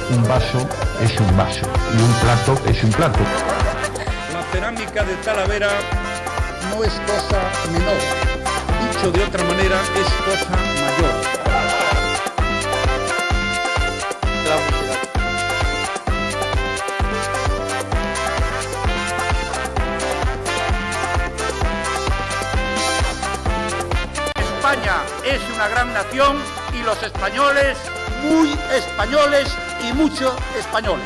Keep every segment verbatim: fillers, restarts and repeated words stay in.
un vaso es un vaso y un plato es un plato. La cerámica de Talavera no es cosa menor, dicho de otra manera, es cosa mayor. España es una gran nación y los españoles, muy españoles y mucho españoles.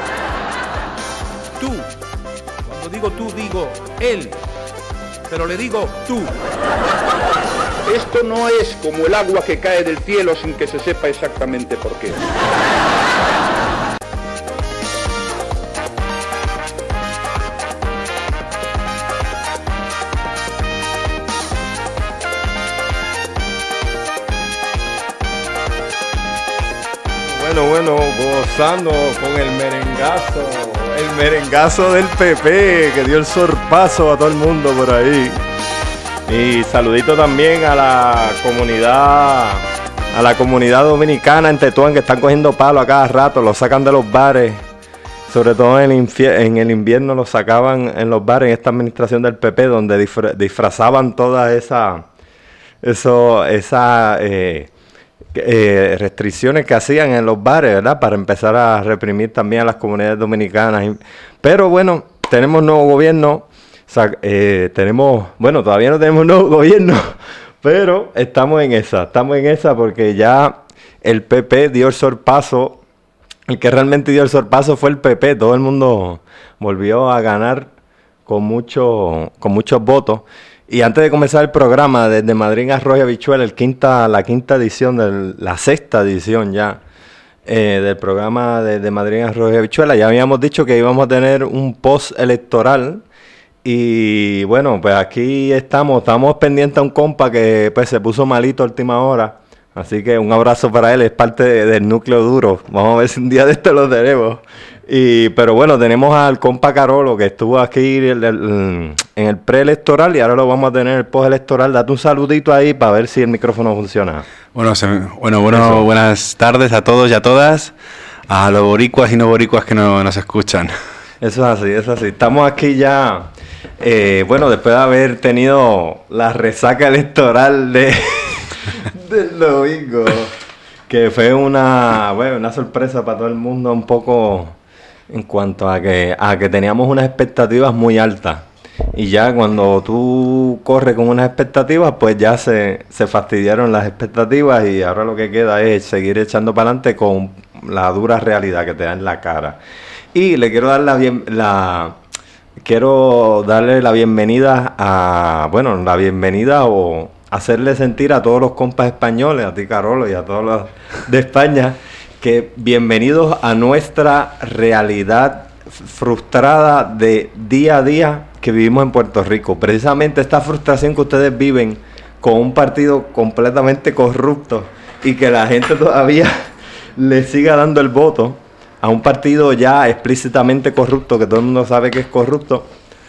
Tú, cuando digo tú, digo él, pero le digo tú. Esto no es como el agua que cae del cielo sin que se sepa exactamente por qué. Bueno, bueno, gozando con el merengazo, el merengazo del P P, que dio el sorpaso a todo el mundo por ahí. Y saludito también a la comunidad, a la comunidad dominicana en Tetuán, que están cogiendo palo a cada rato, lo sacan de los bares. Sobre todo en el, infie- en el invierno lo sacaban en los bares, en esta administración del P P, donde disfra- disfrazaban toda esa, eso, esa... Eh, Eh, restricciones que hacían en los bares, ¿verdad? Para empezar a reprimir también a las comunidades dominicanas. Pero bueno, tenemos nuevo gobierno, o sea, eh, tenemos, bueno, todavía no tenemos nuevo gobierno, pero estamos en esa, estamos en esa porque ya el P P dio el sorpaso, el que realmente dio el sorpaso fue el P P, todo el mundo volvió a ganar con, mucho, con muchos votos. Y antes de comenzar el programa, desde Madrid Arroz y Habichuela, el quinta, la quinta edición, de la sexta edición ya eh, del programa de, de Madrid Arroz y Habichuela, ya habíamos dicho que íbamos a tener un post electoral. Y bueno, pues aquí estamos, estamos pendientes a un compa que pues se puso malito a última hora. Así que un abrazo para él, es parte de, del núcleo duro. Vamos a ver si un día de esto lo tenemos. Y, pero bueno, tenemos al compa Carolo que estuvo aquí el, el, en el preelectoral y ahora lo vamos a tener en el postelectoral. Date un saludito ahí para ver si el micrófono funciona. Bueno, se, bueno, bueno buenas tardes a todos y a todas, a los boricuas y no boricuas que no, nos escuchan. Eso es así, eso es así. Estamos aquí ya, eh, bueno, después de haber tenido la resaca electoral de del domingo, que fue una, bueno, una sorpresa para todo el mundo un poco... En cuanto a que, a que teníamos unas expectativas muy altas. Y ya cuando tú corres con unas expectativas, pues ya se, se fastidiaron las expectativas y ahora lo que queda es seguir echando para adelante con la dura realidad que te da en la cara. Y le quiero dar la, bien, la quiero darle la bienvenida a, bueno, la bienvenida o hacerle sentir a todos los compas españoles, a ti Carolo y a todos los de España, que bienvenidos a nuestra realidad frustrada de día a día que vivimos en Puerto Rico. Precisamente esta frustración que ustedes viven con un partido completamente corrupto y que la gente todavía le siga dando el voto a un partido ya explícitamente corrupto, que todo el mundo sabe que es corrupto,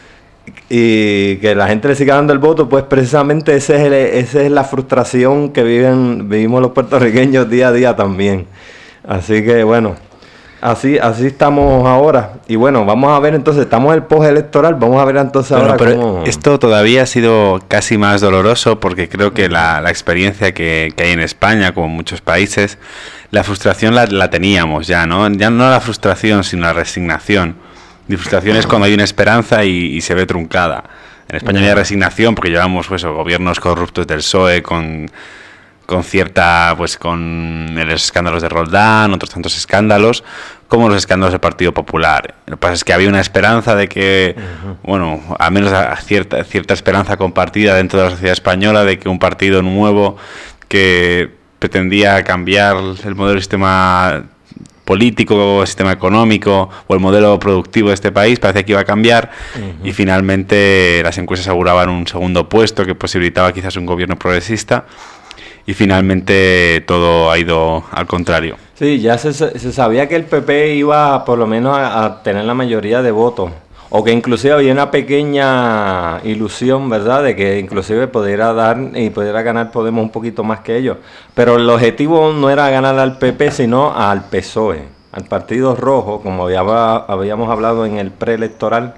y que la gente le siga dando el voto, pues precisamente ese es el, esa es la frustración que viven vivimos los puertorriqueños día a día también. Así que bueno, así así estamos ahora. Y bueno, vamos a ver entonces, estamos en el postelectoral, vamos a ver entonces bueno, ahora pero cómo... Esto todavía ha sido casi más doloroso porque creo que la, la experiencia que, que hay en España, como en muchos países, la frustración la, la teníamos ya, ¿no? Ya no la frustración, sino la resignación. La frustración es cuando hay una esperanza y, y se ve truncada. En España no hay resignación porque llevamos pues, gobiernos corruptos del P S O E con... con cierta, pues con los escándalos de Roldán, otros tantos escándalos, como los escándalos del Partido Popular. Lo que pasa es que había una esperanza de que, uh-huh. bueno, al menos cierta, cierta esperanza compartida dentro de la sociedad española de que un partido nuevo que pretendía cambiar el modelo del sistema político, el sistema económico o el modelo productivo de este país, parece que iba a cambiar uh-huh. y finalmente las encuestas aseguraban un segundo puesto que posibilitaba quizás un gobierno progresista. Y finalmente todo ha ido al contrario. Sí, ya se, se sabía que el P P iba por lo menos a, a tener la mayoría de votos. O que inclusive había una pequeña ilusión, ¿verdad? De que inclusive pudiera dar y pudiera ganar Podemos un poquito más que ellos. Pero el objetivo no era ganar al P P, sino al P S O E. al Partido Rojo, como había, habíamos hablado en el preelectoral.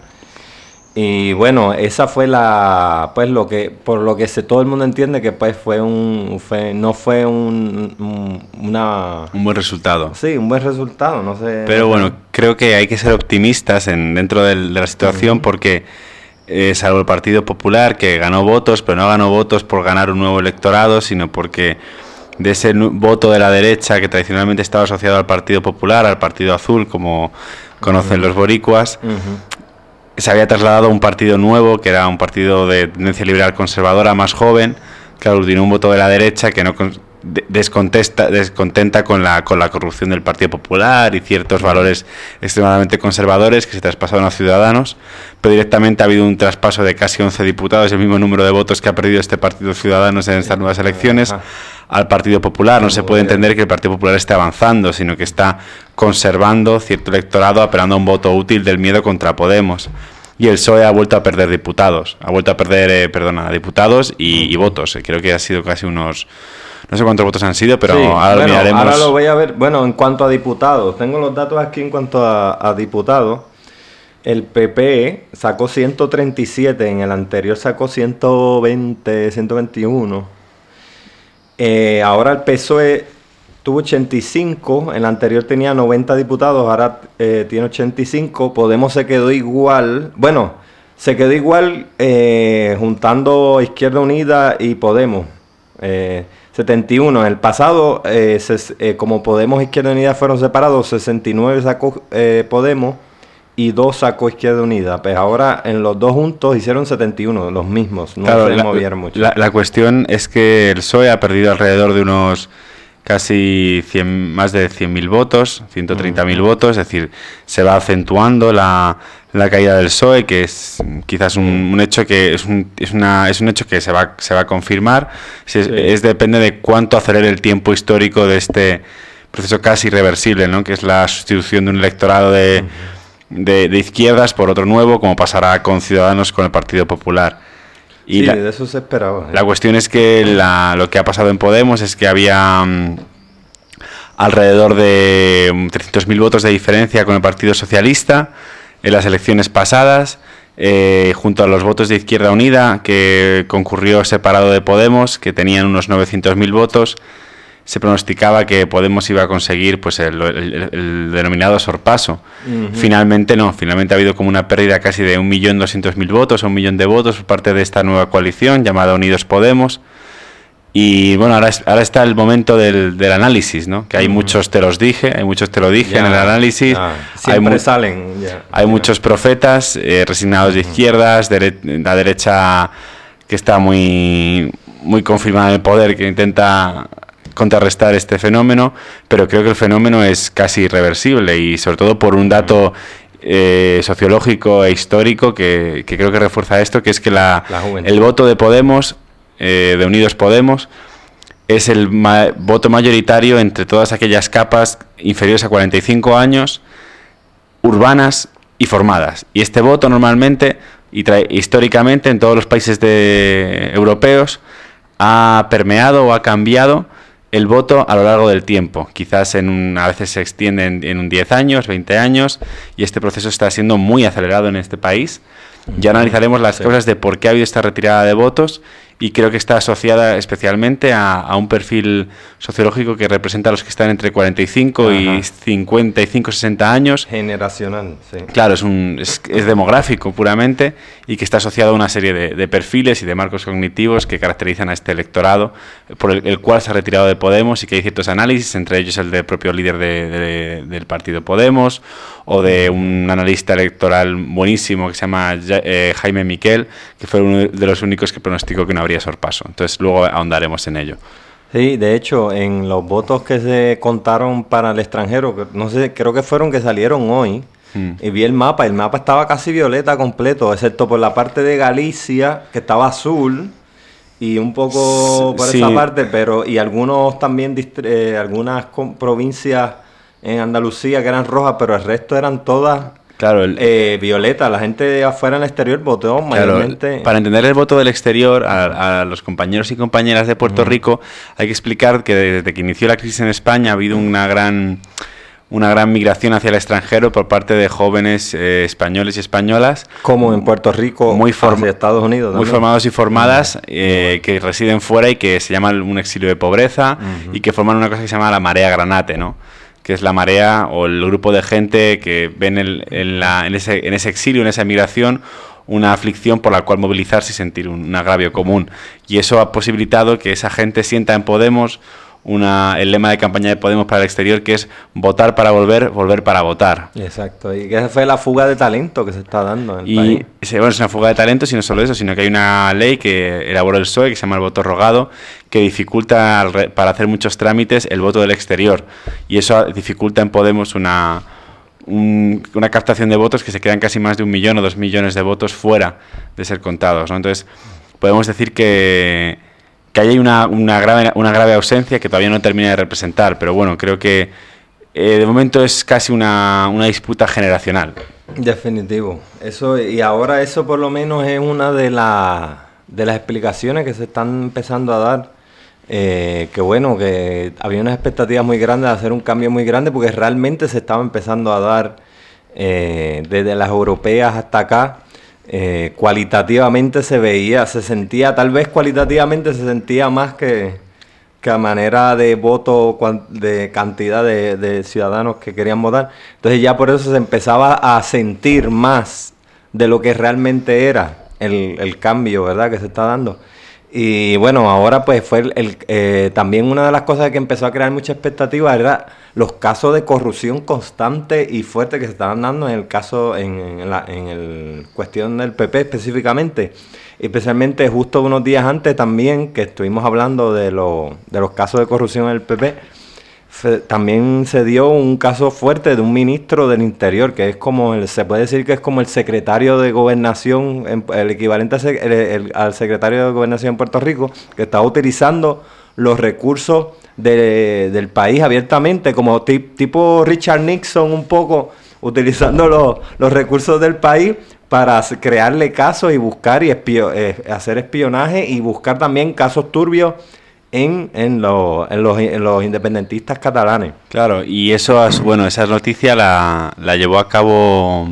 Y bueno, esa fue la, pues lo que, por lo que se, todo el mundo entiende que pues fue un, fue, no fue un, un, una... Un buen resultado. Sí, un buen resultado, no sé. Pero no bueno, sé. creo que hay que ser optimistas en, dentro del, de la situación uh-huh. porque, eh, salvo el Partido Popular, que ganó votos, pero no ganó votos por ganar un nuevo electorado, sino porque de ese nu- voto de la derecha que tradicionalmente estaba asociado al Partido Popular, al Partido Azul, como conocen uh-huh. los boricuas, uh-huh. se había trasladado a un partido nuevo, que era un partido de tendencia liberal conservadora, más joven, que aglutinó un voto de la derecha que no con, de, descontesta, descontenta con la, con la corrupción del Partido Popular y ciertos valores extremadamente conservadores que se traspasaron a Ciudadanos, pero directamente ha habido un traspaso de casi once diputados, el mismo número de votos que ha perdido este Partido Ciudadanos en estas nuevas elecciones, al Partido Popular. No se puede entender que el Partido Popular esté avanzando, sino que está conservando cierto electorado, apelando a un voto útil del miedo contra Podemos. Y el P S O E ha vuelto a perder diputados, ha vuelto a perder, eh, perdona, diputados y, y votos. Creo que ha sido casi unos, no sé cuántos votos han sido, pero sí, ahora bueno, lo miraremos. Ahora lo voy a ver. Bueno, en cuanto a diputados, tengo los datos aquí en cuanto a, a diputados. El P P sacó ciento treinta y siete, en el anterior sacó ciento veinte, ciento veintiuno. Eh, ahora el P S O E tuvo ochenta y cinco, en el anterior tenía noventa diputados, ahora eh, tiene ochenta y cinco. Podemos se quedó igual, bueno, se quedó igual eh, juntando Izquierda Unida y Podemos, eh, setenta y uno. En el pasado, eh, se, eh, como Podemos e Izquierda Unida fueron separados, sesenta y nueve sacó eh, Podemos y dos sacó Izquierda Unida. Pues ahora en los dos juntos hicieron setenta y uno, los mismos, no claro, se la, movieron mucho. La, la cuestión es que el P S O E ha perdido alrededor de unos casi cien, más de cien mil votos, ciento treinta mil uh-huh. votos, es decir, se va acentuando la, la caída del P S O E, que es quizás un, un hecho que es un, es una es un hecho que se va se va a confirmar. Si es, sí. es depende de cuánto acelere el tiempo histórico de este proceso casi irreversible, ¿no? Que es la sustitución de un electorado de, uh-huh. de, de izquierdas por otro nuevo, como pasará con Ciudadanos con el Partido Popular. Y sí, la, de eso se esperaba. ¿eh? La cuestión es que la, lo que ha pasado en Podemos es que había um, alrededor de um, trescientos mil votos de diferencia con el Partido Socialista en las elecciones pasadas, eh, junto a los votos de Izquierda Unida, que concurrió separado de Podemos, que tenían unos novecientos mil votos. Se pronosticaba que Podemos iba a conseguir pues el, el, el denominado sorpaso. Uh-huh. Finalmente no, finalmente ha habido como una pérdida casi de un millón doscientos mil votos, un millón de votos por parte de esta nueva coalición llamada Unidos Podemos. Y bueno, ahora, es, ahora está el momento del, del análisis, ¿no? Que hay uh-huh. muchos te los dije, hay muchos te lo dije ya, en el análisis. Ya. Siempre hay mu- salen. Ya. Hay ya. muchos profetas, eh, resignados uh-huh. de izquierdas, de la derecha que está muy, muy confirmada en el poder, que intenta contrarrestar este fenómeno, pero creo que el fenómeno es casi irreversible y sobre todo por un dato eh, sociológico e histórico que, que creo que refuerza esto, que es que la, la el voto de Podemos, eh, de Unidos Podemos, es el ma- voto mayoritario entre todas aquellas capas inferiores a cuarenta y cinco años, urbanas y formadas. Y este voto normalmente y tra- históricamente en todos los países de, europeos ha permeado o ha cambiado el voto a lo largo del tiempo. Quizás en un, a veces se extiende en, en un diez años, veinte años, y este proceso está siendo muy acelerado en este país. Ya analizaremos las sí. causas de por qué ha habido esta retirada de votos, y creo que está asociada especialmente a, a un perfil sociológico que representa a los que están entre cuarenta y cinco Ajá. y cincuenta y cinco, sesenta años. Generacional, sí. Claro, es, un, es, es demográfico puramente, y que está asociado a una serie de, de perfiles y de marcos cognitivos que caracterizan a este electorado, por el, el cual se ha retirado de Podemos, y que hay ciertos análisis, entre ellos el del propio líder de, de, del partido Podemos, o de un analista electoral buenísimo que se llama eh, Jaime Miquel, que fue uno de los únicos que pronosticó que no habría sorpaso. Entonces luego ahondaremos en ello. Sí, de hecho, en los votos que se contaron para el extranjero, no sé, creo que fueron que salieron hoy, hmm. y vi el mapa, el mapa estaba casi violeta completo, excepto por la parte de Galicia, que estaba azul, y un poco por sí. esa parte, pero y algunos también, distri- eh, algunas com- provincias en Andalucía que eran rojas, pero el resto eran todas claro, el, eh, violeta. La gente afuera en el exterior votó claro, mayormente. Para entender el voto del exterior, a, a los compañeros y compañeras de Puerto uh-huh. Rico, hay que explicar que desde que inició la crisis en España ha habido una gran una gran migración hacia el extranjero por parte de jóvenes eh, españoles y españolas. Como en Puerto Rico, muy hacia Estados Unidos. Muy formados y formadas, eh, que residen fuera y que se llaman un exilio de pobreza, uh-huh. y que forman una cosa que se llama la marea granate, ¿no? Que es la marea o el grupo de gente que ven el, en, la, en, ese, en ese exilio, en esa migración, una aflicción por la cual movilizarse y sentir un, un agravio común. Y eso ha posibilitado que esa gente sienta en Podemos una, el lema de campaña de Podemos para el exterior, que es votar para volver, volver para votar. Exacto, y que esa fue la fuga de talento que se está dando en el y país. Se, bueno, es una fuga de talento, y no solo eso, sino que hay una ley que elaboró el P S O E, que se llama el voto rogado, que dificulta para hacer muchos trámites el voto del exterior, y eso dificulta en Podemos una, un, una captación de votos que se quedan casi más de un millón o dos millones de votos fuera de ser contados, ¿no? Entonces, podemos decir que que hay una, una, grave, una grave ausencia que todavía no termina de representar, pero bueno, creo que eh, de momento es casi una, una disputa generacional. Definitivo. Eso, y ahora eso por lo menos es una de, la, de las explicaciones que se están empezando a dar, eh, que bueno, que había unas expectativas muy grandes de hacer un cambio muy grande, porque realmente se estaba empezando a dar eh, desde las europeas hasta acá. Eh, cualitativamente se veía, se sentía, tal vez cualitativamente se sentía más que, que a manera de voto, de cantidad de, de ciudadanos que querían votar. Entonces ya por eso se empezaba a sentir más de lo que realmente era el, el cambio, ¿verdad?, que se está dando. Y bueno, ahora pues fue el, el, eh, también una de las cosas que empezó a crear mucha expectativa era los casos de corrupción constante y fuerte que se estaban dando en el caso, en, en la en el cuestión del P P específicamente. Especialmente justo unos días antes también, que estuvimos hablando de, lo, de los casos de corrupción en el P P, fe, también se dio un caso fuerte de un ministro del Interior, que es como, el, se puede decir que es como el secretario de Gobernación, el equivalente al, el, el, al secretario de Gobernación en Puerto Rico, que estaba utilizando los recursos de, del país abiertamente, como tip, tipo Richard Nixon un poco, utilizando los, los recursos del país para crearle casos y buscar y espio, eh, hacer espionaje y buscar también casos turbios en, en, lo, en, los, en los independentistas catalanes. Claro, y eso, bueno, esa noticia la, la llevó a cabo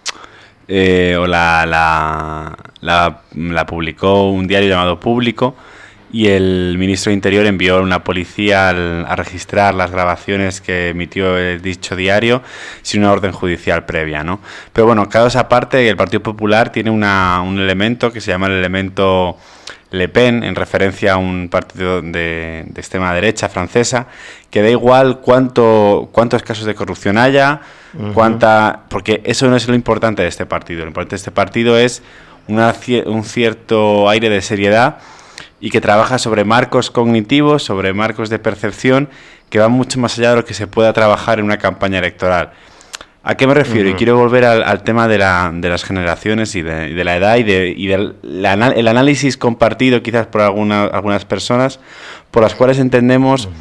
eh, o la, la, la, la publicó un diario llamado Público, y el ministro de Interior envió a una policía al, a registrar las grabaciones que emitió el dicho diario sin una orden judicial previa, ¿no? Pero bueno, cada esa parte, el Partido Popular tiene una, un elemento que se llama el elemento Le Pen, en referencia a un partido de, de extrema derecha francesa, que da igual cuánto cuántos casos de corrupción haya, uh-huh. cuánta, porque eso no es lo importante de este partido. Lo importante de este partido es una, un cierto aire de seriedad, y que trabaja sobre marcos cognitivos, sobre marcos de percepción, que van mucho más allá de lo que se pueda trabajar en una campaña electoral. ¿A qué me refiero? Uh-huh. Y quiero volver al, al tema de, la, de las generaciones y de, de la edad y, de, y del la, el análisis compartido quizás por alguna, algunas personas, por las cuales entendemos uh-huh.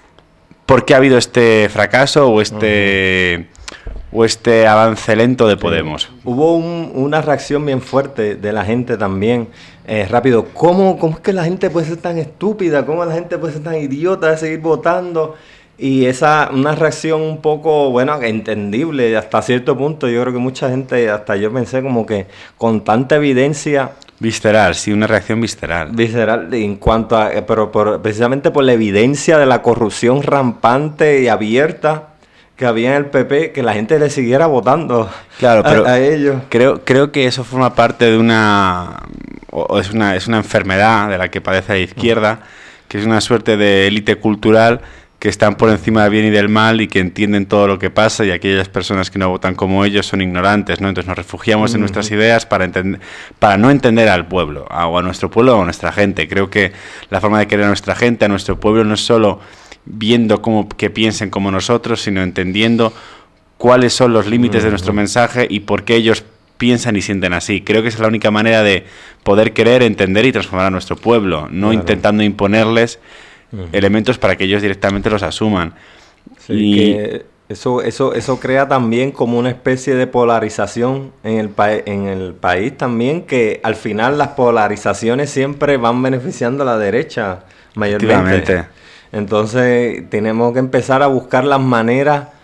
por qué ha habido este fracaso o este... Uh-huh. o este avance lento de Podemos. Sí. Hubo un, una reacción bien fuerte de la gente también, eh, rápido. ¿Cómo, ¿Cómo es que la gente puede ser tan estúpida? ¿Cómo la gente puede ser tan idiota de seguir votando? Y esa, una reacción un poco, bueno, entendible hasta cierto punto. Yo creo que mucha gente, hasta yo pensé como que con tanta evidencia... Visceral, sí, una reacción visceral. Visceral, en cuanto a... Pero por, precisamente por la evidencia de la corrupción rampante y abierta que había en el P P, que la gente le siguiera votando claro, pero a, a ellos. Creo, creo que eso forma parte de una... o es una es una enfermedad de la que padece la izquierda, que es una suerte de élite cultural que están por encima del bien y del mal y que entienden todo lo que pasa, y aquellas personas que no votan como ellos son ignorantes, ¿no? Entonces nos refugiamos uh-huh. en nuestras ideas para entender, para no entender al pueblo, o a nuestro pueblo o a nuestra gente. Creo que la forma de querer a nuestra gente, a nuestro pueblo, no es solo viendo cómo que piensen como nosotros, sino entendiendo cuáles son los límites uh-huh. de nuestro mensaje y por qué ellos piensan y sienten así. Creo que esa es la única manera de poder querer, entender y transformar a nuestro pueblo, no claro. intentando imponerles uh-huh. elementos para que ellos directamente los asuman. Sí, y que eso eso eso crea también como una especie de polarización en el pa- en el país también, que al final las polarizaciones siempre van beneficiando a la derecha mayormente. Entonces tenemos que empezar a buscar las maneras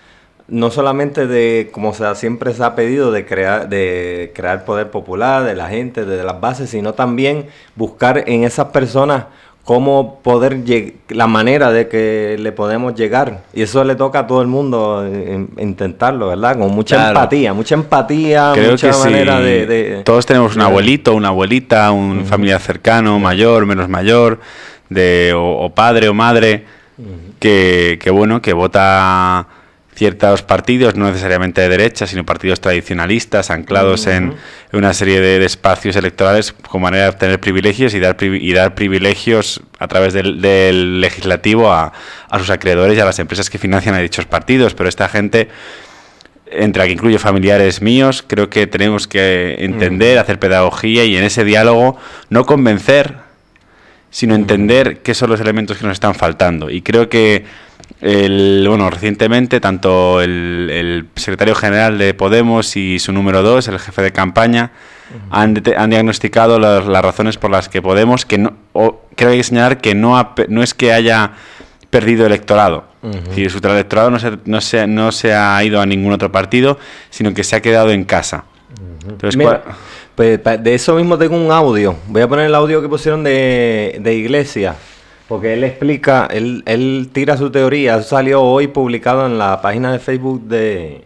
no solamente de, como se ha, siempre se ha pedido, de crear, de crear poder popular de la gente, de las bases, sino también buscar en esas personas cómo poder lleg- la manera de que le podemos llegar. Y eso le toca a todo el mundo en, intentarlo, ¿verdad? Con mucha Claro. empatía, mucha empatía, Creo mucha que manera sí. de, de... Todos tenemos un de- abuelito, una abuelita, un Ujú. familiar cercano, mayor, menos mayor, de o, o padre o madre, que, que bueno, que vota ciertos partidos, no necesariamente de derecha, sino partidos tradicionalistas, anclados Ujú. en, en una serie de, de espacios electorales con manera de obtener privilegios y dar, privi- y dar privilegios a través del, del legislativo a, a sus acreedores y a las empresas que financian a dichos partidos. Pero esta gente, entre la que incluye familiares míos, creo que tenemos que entender, hacer pedagogía y en ese diálogo no convencer, sino entender qué son los elementos que nos están faltando. Y creo que el, bueno, recientemente tanto el, el secretario general de Podemos y su número dos, el jefe de campaña, han, dete- han diagnosticado las, las razones por las que Podemos, que no, o, creo que hay que señalar que no, ha pe- no es que haya perdido electorado. Ujú. Es decir, su electorado no se, no, se, no se ha ido a ningún otro partido, sino que se ha quedado en casa. Entonces, Mira, ¿cuál- pues pa- de eso mismo tengo un audio. Voy a poner el audio que pusieron de, de Iglesia, porque él explica, él, él tira su teoría. Eso salió hoy publicado en la página de Facebook de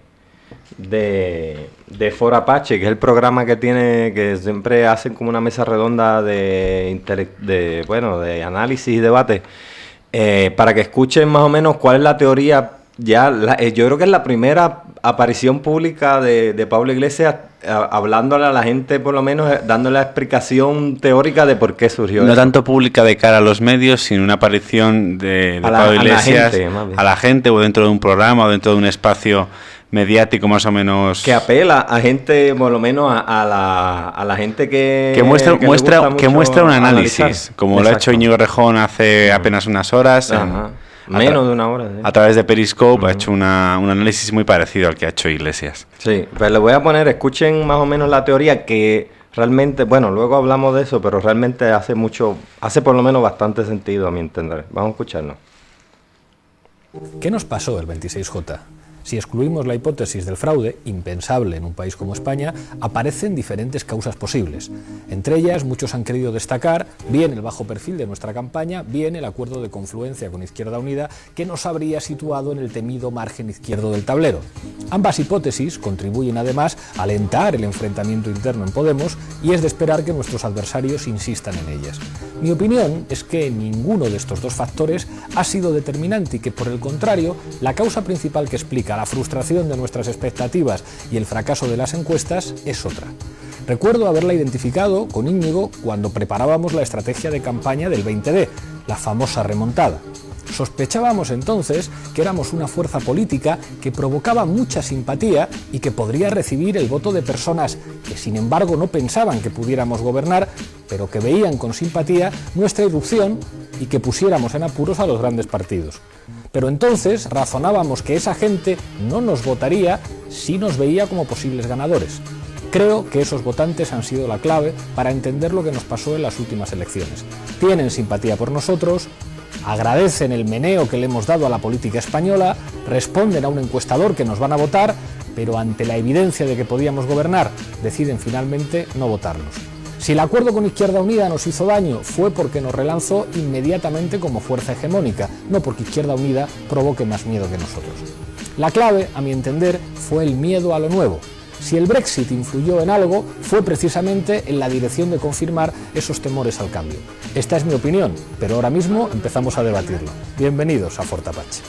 de, de For Apache, que es el programa que tiene, que siempre hacen como una mesa redonda de, intele- de bueno, de análisis y debate, eh, para que escuchen más o menos cuál es la teoría. Ya, la- eh, yo creo que es la primera aparición pública de, de Pablo Iglesias, a- hablándole a la gente, por lo menos, eh, dándole la explicación teórica de por qué surgió no eso. tanto pública de cara a los medios, sino una aparición de, de A la- Pablo a la Iglesias gente, más bien. a la gente, o dentro de un programa, o dentro de un espacio mediático más o menos... Que apela a gente, por lo menos a, a la, a la gente que... que muestra, que le muestra, gusta que mucho muestra un análisis, analizar. como lo ha hecho Exacto. Íñigo Rejón hace apenas unas horas, en- Ajá. a Menos tra- de una hora. ¿sí? a través de Periscope, ha hecho una, un análisis muy parecido al que ha hecho Iglesias. Sí, pues le voy a poner, escuchen más o menos la teoría que realmente, bueno, luego hablamos de eso, pero realmente hace mucho, hace por lo menos bastante sentido a mi entender. Vamos a escucharnos. ¿Qué nos pasó el veintiséis J? Si excluimos la hipótesis del fraude, impensable en un país como España, aparecen diferentes causas posibles. Entre ellas, muchos han querido destacar bien el bajo perfil de nuestra campaña, bien el acuerdo de confluencia con Izquierda Unida, que nos habría situado en el temido margen izquierdo del tablero. Ambas hipótesis contribuyen además a alentar el enfrentamiento interno en Podemos y es de esperar que nuestros adversarios insistan en ellas. Mi opinión es que ninguno de estos dos factores ha sido determinante y que, por el contrario, la causa principal que explica la frustración de nuestras expectativas y el fracaso de las encuestas es otra. Recuerdo haberla identificado con Íñigo cuando preparábamos la estrategia de campaña del veinte D, la famosa remontada. Sospechábamos entonces que éramos una fuerza política que provocaba mucha simpatía y que podría recibir el voto de personas que sin embargo no pensaban que pudiéramos gobernar, pero que veían con simpatía nuestra irrupción y que pusiéramos en apuros a los grandes partidos. Pero entonces razonábamos que esa gente no nos votaría si nos veía como posibles ganadores. Creo que esos votantes han sido la clave para entender lo que nos pasó en las últimas elecciones. Tienen simpatía por nosotros, agradecen el meneo que le hemos dado a la política española, responden a un encuestador que nos van a votar, pero ante la evidencia de que podíamos gobernar, deciden finalmente no votarnos. Si el acuerdo con Izquierda Unida nos hizo daño, fue porque nos relanzó inmediatamente como fuerza hegemónica, no porque Izquierda Unida provoque más miedo que nosotros. La clave, a mi entender, fue el miedo a lo nuevo. Si el Brexit influyó en algo, fue precisamente en la dirección de confirmar esos temores al cambio. Esta es mi opinión, pero ahora mismo empezamos a debatirlo. Bienvenidos a For Apache.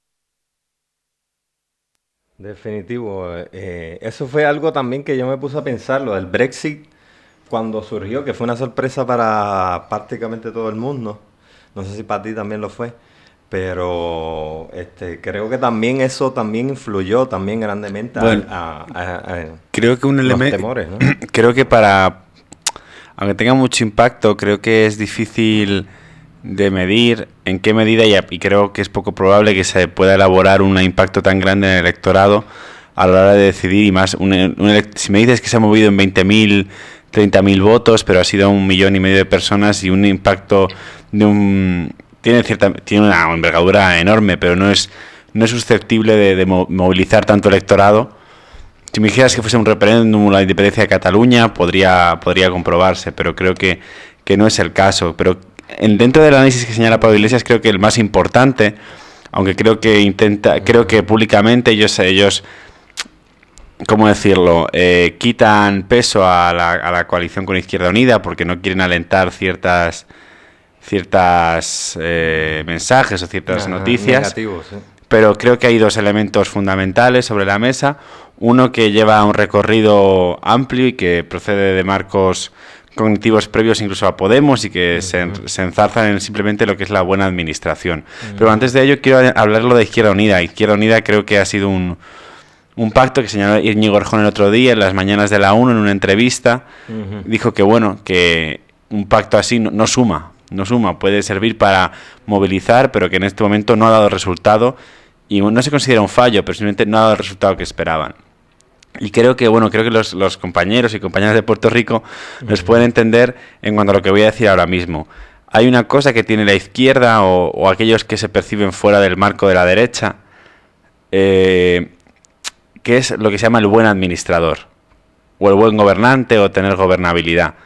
Definitivo. Eh, eso fue algo también que yo me puse a pensar, lo del Brexit, cuando surgió, que fue una sorpresa para prácticamente todo el mundo. No sé si para ti también lo fue. Pero este, creo que también eso también influyó también grandemente Bueno, a, a, a, a creo que un los elemento, temores, ¿no? creo que para, aunque tenga mucho impacto, creo que es difícil de medir en qué medida, y, y creo que es poco probable que se pueda elaborar un impacto tan grande en el electorado a la hora de decidir, y más, un, un elect- si me dices que se ha movido en veinte mil, treinta mil votos, pero ha sido un millón y medio de personas y un impacto de un... Tiene cierta tiene una envergadura enorme, pero no es no es susceptible de, de movilizar tanto electorado. Si me dijeras que fuese un referéndum la independencia de Cataluña, podría, podría comprobarse, pero creo que, que no es el caso. Pero en, dentro del análisis que señala Pablo Iglesias, creo que el más importante, aunque creo que intenta, creo que públicamente ellos, ellos ¿cómo decirlo? Eh, quitan peso a la, a la coalición con Izquierda Unida porque no quieren alentar ciertas ciertas eh, mensajes o ciertas Ajá, noticias. Negativos, ¿eh? Pero creo que hay dos elementos fundamentales sobre la mesa. Uno que lleva un recorrido amplio y que procede de marcos cognitivos previos incluso a Podemos y que uh-huh. se, se enzarzan en simplemente lo que es la buena administración. Uh-huh. Pero antes de ello quiero hablarlo de Izquierda Unida. Izquierda Unida creo que ha sido un, un pacto que señaló Íñigo Errejón el otro día en las mañanas de la ONU en una entrevista. Uh-huh. Dijo que bueno, que un pacto así no, no suma, no suma, puede servir para movilizar, pero que en este momento no ha dado resultado y no se considera un fallo, pero simplemente no ha dado el resultado que esperaban. Y creo que, bueno, creo que los, los compañeros y compañeras de Puerto Rico uh-huh. nos pueden entender en cuanto a lo que voy a decir ahora mismo. Hay una cosa que tiene la izquierda o, o aquellos que se perciben fuera del marco de la derecha, eh, que es lo que se llama el buen administrador, o el buen gobernante, o tener gobernabilidad.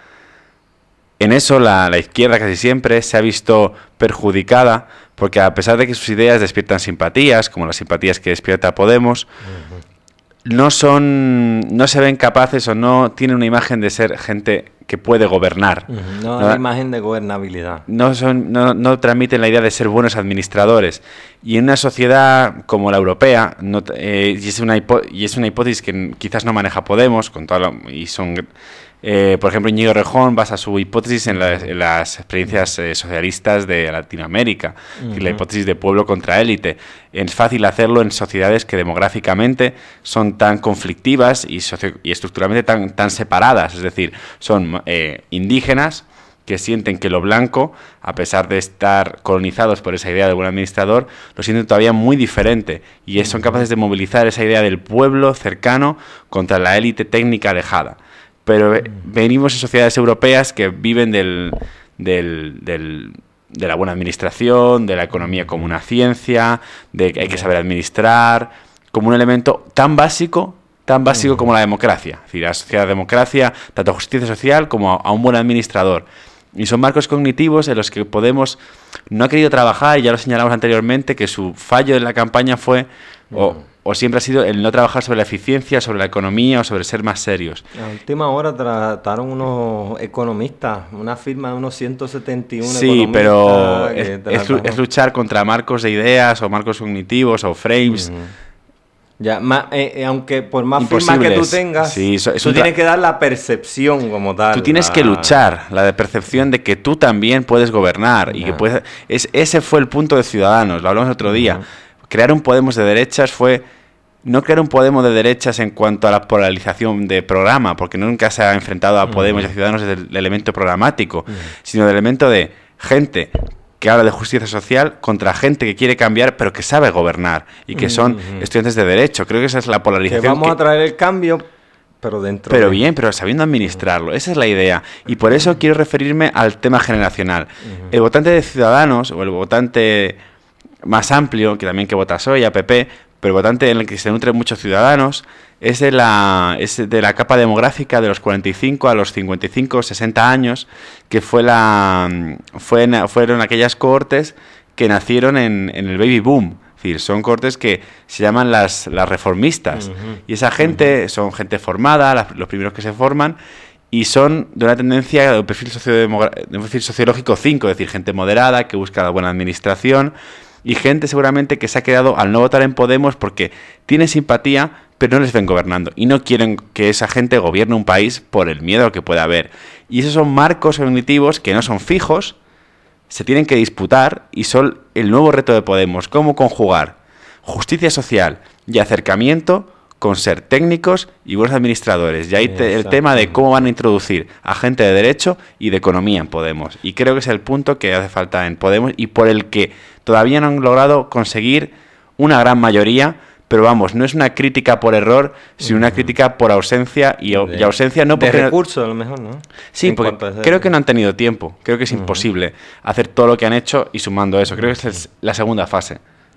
En eso la, la izquierda casi siempre se ha visto perjudicada, porque a pesar de que sus ideas despiertan simpatías, como las simpatías que despierta Podemos, uh-huh. no son, no se ven capaces o no tienen una imagen de ser gente que puede gobernar. Uh-huh. No hay ¿no? imagen de gobernabilidad. No, son, no, no transmiten la idea de ser buenos administradores. Y en una sociedad como la europea, no, eh, y, es una hipo- y es una hipótesis que quizás no maneja Podemos, con toda la, y son... Eh, por ejemplo, Íñigo Errejón basa su hipótesis en las, en las experiencias eh, socialistas de Latinoamérica, uh-huh. y la hipótesis de pueblo contra élite. Es fácil hacerlo en sociedades que demográficamente son tan conflictivas y, socio- y estructuralmente tan, tan separadas, es decir, son eh, indígenas que sienten que lo blanco, a pesar de estar colonizados por esa idea de buen administrador, lo sienten todavía muy diferente y son capaces de movilizar esa idea del pueblo cercano contra la élite técnica alejada. Pero venimos en sociedades europeas que viven del, del, del, de la buena administración, de la economía como una ciencia, de que hay que saber administrar, como un elemento tan básico, tan básico como la democracia. Es decir, asociar a la democracia, tanto a justicia social como a, a un buen administrador. Y son marcos cognitivos en los que Podemos no ha querido trabajar, y ya lo señalamos anteriormente, que su fallo en la campaña fue... o, o siempre ha sido el no trabajar sobre la eficiencia, sobre la economía o sobre ser más serios. A última hora trataron unos economistas, una firma de unos ciento setenta y uno sí, economistas. Sí, pero es, es, es luchar contra marcos de ideas o marcos cognitivos o frames. Uh-huh. Ya, ma, eh, eh, aunque por más firmas que tú tengas, sí, eso, eso tú tienes que dar la percepción como tal. Tú tienes la... que luchar, la de percepción de que tú también puedes gobernar. Uh-huh. Y que puedes, es, ese fue el punto de Ciudadanos, lo hablamos el otro día. Uh-huh. Crear un Podemos de derechas fue... No crear un Podemos de derechas en cuanto a la polarización de programa, porque nunca se ha enfrentado a Podemos uh-huh. y a Ciudadanos desde el elemento programático, uh-huh. sino del elemento de gente que habla de justicia social contra gente que quiere cambiar pero que sabe gobernar y que son uh-huh. estudiantes de derecho. Creo que esa es la polarización. Que vamos que... a traer el cambio, pero dentro. Pero de... bien, pero sabiendo administrarlo. Esa es la idea. Y por eso quiero referirme al tema generacional. Uh-huh. El votante de Ciudadanos o el votante más amplio, que también que vota Soya, P P, pero el votante en el que se nutren muchos ciudadanos, es de la es de la capa demográfica de los cuarenta y cinco a los cincuenta y cinco, sesenta años, que fue la fue en, fueron aquellas cohortes que nacieron en, en el baby boom. Es decir, son cohortes que se llaman las, las reformistas. Uh-huh. Y esa gente uh-huh. son gente formada, la, los primeros que se forman, y son de una tendencia de un perfil, de un perfil sociológico cinco, es decir, gente moderada que busca la buena administración, y gente seguramente que se ha quedado al no votar en Podemos porque tiene simpatía, pero no les ven gobernando y no quieren que esa gente gobierne un país por el miedo que pueda haber. Y esos son marcos cognitivos que no son fijos, se tienen que disputar y son el nuevo reto de Podemos. ¿Cómo conjugar justicia social y acercamiento con ser técnicos y buenos administradores? Y ahí te, el tema de cómo van a introducir a gente de derecho y de economía en Podemos. Y creo que es el punto que hace falta en Podemos y por el que todavía no han logrado conseguir una gran mayoría, pero vamos, no es una crítica por error, sino una crítica por ausencia, y, de, y ausencia no porque... De recursos, a lo mejor, ¿no? Sí, en porque creo que no han tenido tiempo, creo que es uh-huh. imposible hacer todo lo que han hecho y sumando eso, creo que esa es la segunda fase.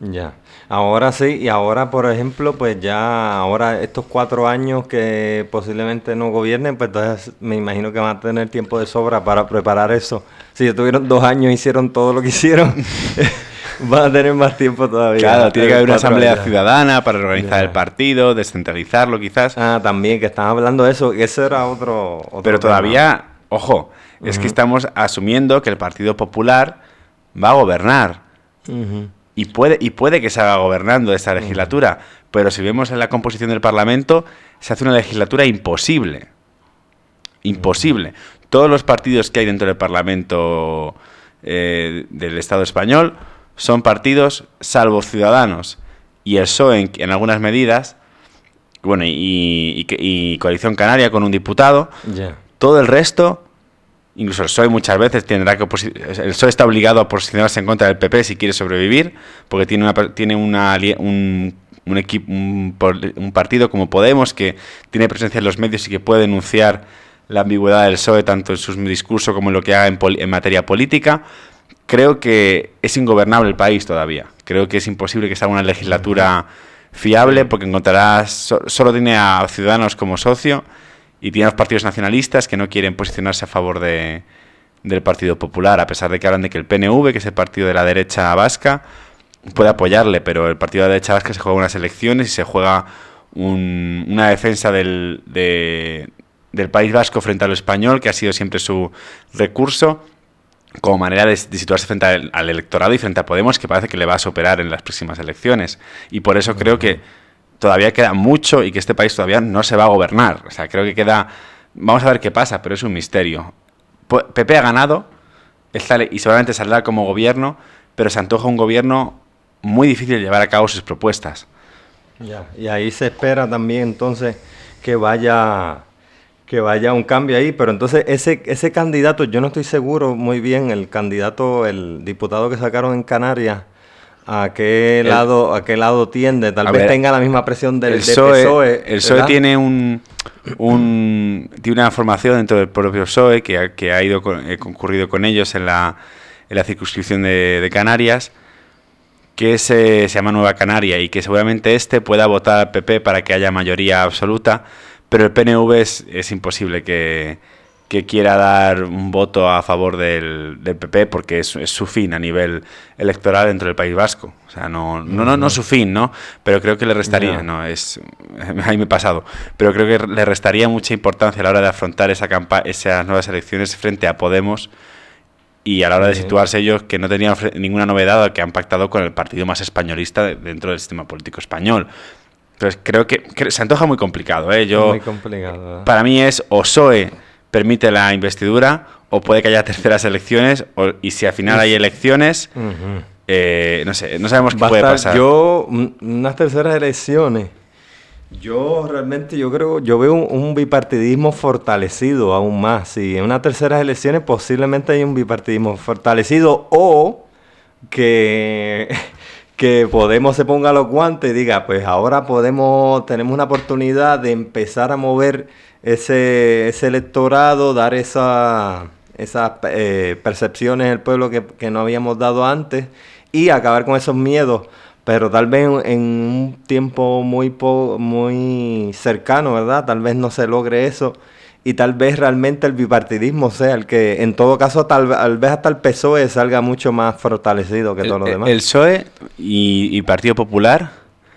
Ya, ahora sí, y ahora por ejemplo, pues ya, ahora estos cuatro años que posiblemente no gobiernen, pues entonces me imagino que van a tener tiempo de sobra para preparar eso. Si ya tuvieron dos años y hicieron todo lo que hicieron, van a tener más tiempo todavía. Claro, tiene que haber una asamblea años. ciudadana para organizar Ya. el partido, descentralizarlo quizás. Ah, también, que están hablando de eso, que ese era otro, otro Pero tema. todavía, ojo, es que estamos asumiendo que el Partido Popular va a gobernar. Ujú. Y puede, y puede que se haga gobernando esta legislatura, pero si vemos en la composición del Parlamento, se hace una legislatura imposible. Imposible. Todos los partidos que hay dentro del Parlamento eh, del Estado español son partidos, salvo Ciudadanos y el P S O E en, en algunas medidas, bueno, y, y, y Coalición Canaria con un diputado, Ya. todo el resto. Incluso el P S O E muchas veces tendrá que oposi- el P S O E está obligado a posicionarse en contra del P P si quiere sobrevivir, porque tiene una per- tiene una ali- un un, equipo, un, pol- un partido como Podemos que tiene presencia en los medios y que puede denunciar la ambigüedad del P S O E tanto en su discurso como en lo que haga en, pol- en materia política. Creo que es ingobernable el país todavía. Creo que es imposible que sea una legislatura fiable porque encontrarás so- solo tiene a Ciudadanos como socio. Y tiene a los partidos nacionalistas que no quieren posicionarse a favor de, del Partido Popular, a pesar de que hablan de que el P N V, que es el partido de la derecha vasca, puede apoyarle, pero el partido de la derecha vasca se juega unas elecciones y se juega un, una defensa del, de, del País Vasco frente a lo español, que ha sido siempre su recurso, como manera de, de situarse frente al, al electorado y frente a Podemos, que parece que le va a superar en las próximas elecciones. Y por eso creo que todavía queda mucho y que este país todavía no se va a gobernar. O sea, creo que queda... Vamos a ver qué pasa, pero es un misterio. P P ha ganado está, y seguramente saldrá como gobierno, pero se antoja un gobierno muy difícil de llevar a cabo sus propuestas. Ya. Y ahí se espera también entonces que vaya que vaya un cambio ahí, pero entonces ese ese candidato, yo no estoy seguro muy bien, el candidato, el diputado que sacaron en Canarias, a qué El- lado a qué lado tiende, tal A vez ver, tenga la misma presión del, el del P S O E, P S O E, el P S O E ¿verdad? tiene un, un tiene una formación dentro del propio P S O E que, ha- que ha ido con- he concurrido con ellos en la, en la circunscripción de, de Canarias, que se, se llama Nueva Canaria y que seguramente este pueda votar al P P para que haya mayoría absoluta, pero el P N V es, es imposible que, que quiera dar un voto a favor del, del P P porque es, es su fin a nivel electoral dentro del País Vasco. O sea, no, no, no, no su fin, ¿no? Pero creo que le restaría, Ya. no, es, ahí me he pasado, pero creo que le restaría mucha importancia a la hora de afrontar esa campa esas nuevas elecciones frente a Podemos y a la hora de Sí. situarse ellos que no tenían fre- ninguna novedad, que han pactado con el partido más españolista de- dentro del sistema político español. Entonces creo que, que se antoja muy complicado, ¿eh? Yo, Muy complicado, ¿verdad? para mí es o P S O E permite la investidura o puede que haya terceras elecciones o- y si al final hay elecciones, Ujú. eh, no sé, no sabemos qué Va a puede estar- pasar. Yo, un- unas terceras elecciones, yo realmente yo creo, yo veo un, un bipartidismo fortalecido aún más. Sí, en unas terceras elecciones posiblemente hay un bipartidismo fortalecido o que, que Podemos se ponga los guantes y diga, pues ahora podemos, tenemos una oportunidad de empezar a mover ese, ese electorado, dar esa, esas eh, percepciones del pueblo que, que no habíamos dado antes y acabar con esos miedos, pero tal vez en, en un tiempo muy po- muy cercano, ¿verdad? Tal vez no se logre eso y tal vez realmente el bipartidismo sea el que, en todo caso, tal, tal vez hasta el P S O E salga mucho más fortalecido que el, todo lo el- demás. el P S O E y, y Partido Popular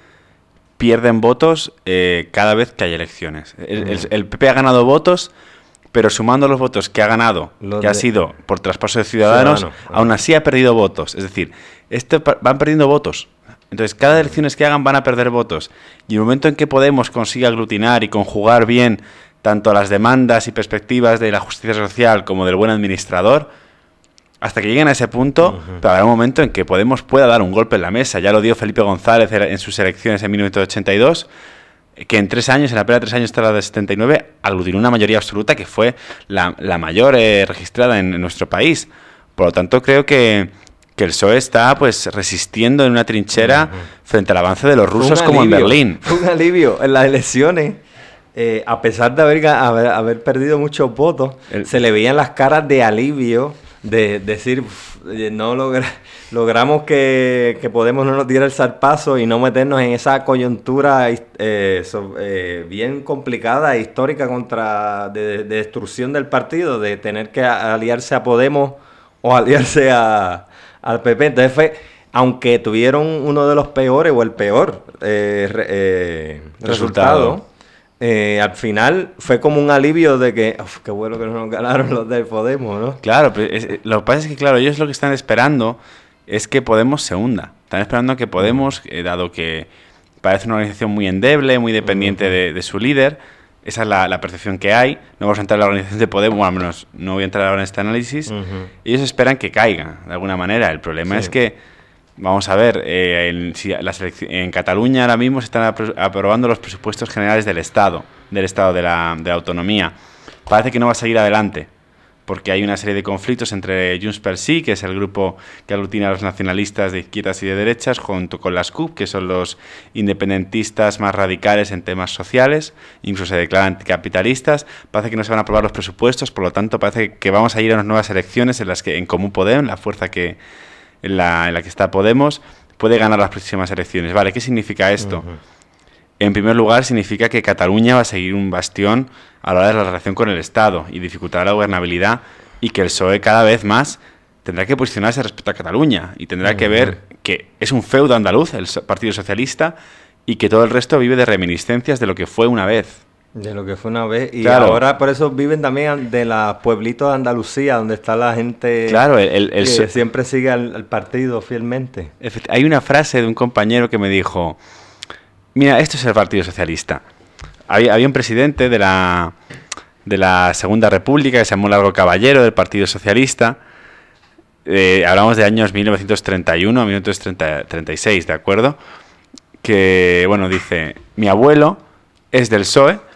pierden votos eh, cada vez que hay elecciones. El, el- el P P ha ganado votos, pero sumando los votos que ha ganado, Los que ha de- sido por traspaso de Ciudadanos, Ciudadanos, ah. aún así ha perdido votos. Es decir, este, pa- van perdiendo votos. Entonces, cada elecciones que hagan van a perder votos. Y el momento en que Podemos consiga aglutinar y conjugar bien tanto las demandas y perspectivas de la justicia social como del buen administrador, hasta que lleguen a ese punto, pero habrá un momento en que Podemos pueda dar un golpe en la mesa. Ya lo dio Felipe González en sus elecciones en mil novecientos ochenta y dos, que en tres años, en la pelea de tres años tras la de setenta y nueve, aglutinó una mayoría absoluta que fue la, la mayor eh, registrada en, en nuestro país. Por lo tanto, creo que, que el P S O E está pues resistiendo en una trinchera frente al avance de los Fue un rusos como en alivio, Berlín. fue un alivio en las elecciones. Eh, a pesar de haber, ga- haber, haber perdido muchos votos, El- se le veían las caras de alivio, de decir, "Uf, eh, no logra, logramos que, que Podemos no nos diera el zarpazo y no meternos en esa coyuntura eh, so, eh, bien complicada e histórica contra de, de destrucción del partido, de tener que aliarse a Podemos o aliarse a, al P P. Entonces fue, aunque tuvieron uno de los peores o el peor eh, eh, resultado, resultado Eh, al final fue como un alivio de que, uf, qué bueno que no nos ganaron los del Podemos, ¿no? Claro, pero es, lo que pasa es que, claro, ellos lo que están esperando es que Podemos se hunda. Están esperando que Podemos, eh, dado que parece una organización muy endeble, muy dependiente uh-huh. de, de su líder, esa es la, la percepción que hay. No vamos a entrar en la organización de Podemos, bueno, al menos no voy a entrar ahora en este análisis. Uh-huh. Ellos esperan que caiga, de alguna manera. El problema sí. es que vamos a ver, eh, en, si la selección, en Cataluña ahora mismo se están apro- aprobando los presupuestos generales del Estado, del Estado de la, de la autonomía. Parece que no va a seguir adelante, porque hay una serie de conflictos entre Junts per Sí, que es el grupo que aglutina a los nacionalistas de izquierdas y de derechas, junto con las C U P, que son los independentistas más radicales en temas sociales, incluso se declaran anticapitalistas. Parece que no se van a aprobar los presupuestos, por lo tanto parece que vamos a ir a unas nuevas elecciones en las que en Comú Podem, la fuerza que En la, en la que está Podemos, puede ganar las próximas elecciones. Vale, ¿qué significa esto? Uh-huh. En primer lugar, significa que Cataluña va a seguir un bastión a la hora de la relación con el Estado y dificultará la gobernabilidad, y que el P S O E cada vez más tendrá que posicionarse respecto a Cataluña y tendrá uh-huh. que ver que es un feudo andaluz, el Partido Socialista, y que todo el resto vive de reminiscencias de lo que fue una vez. De lo que fue una vez. Y claro. ahora por eso viven también de los pueblitos de Andalucía, donde está la gente claro, el, el, el que so- siempre sigue al, al partido fielmente. Hay una frase de un compañero que me dijo, mira, esto es el Partido Socialista. Había, había un presidente de la, de la Segunda República que se llamó Largo Caballero, del Partido Socialista. Eh, hablamos de años mil novecientos treinta y uno a mil novecientos treinta y seis, ¿de acuerdo? Que, bueno, dice, mi abuelo es del P S O E,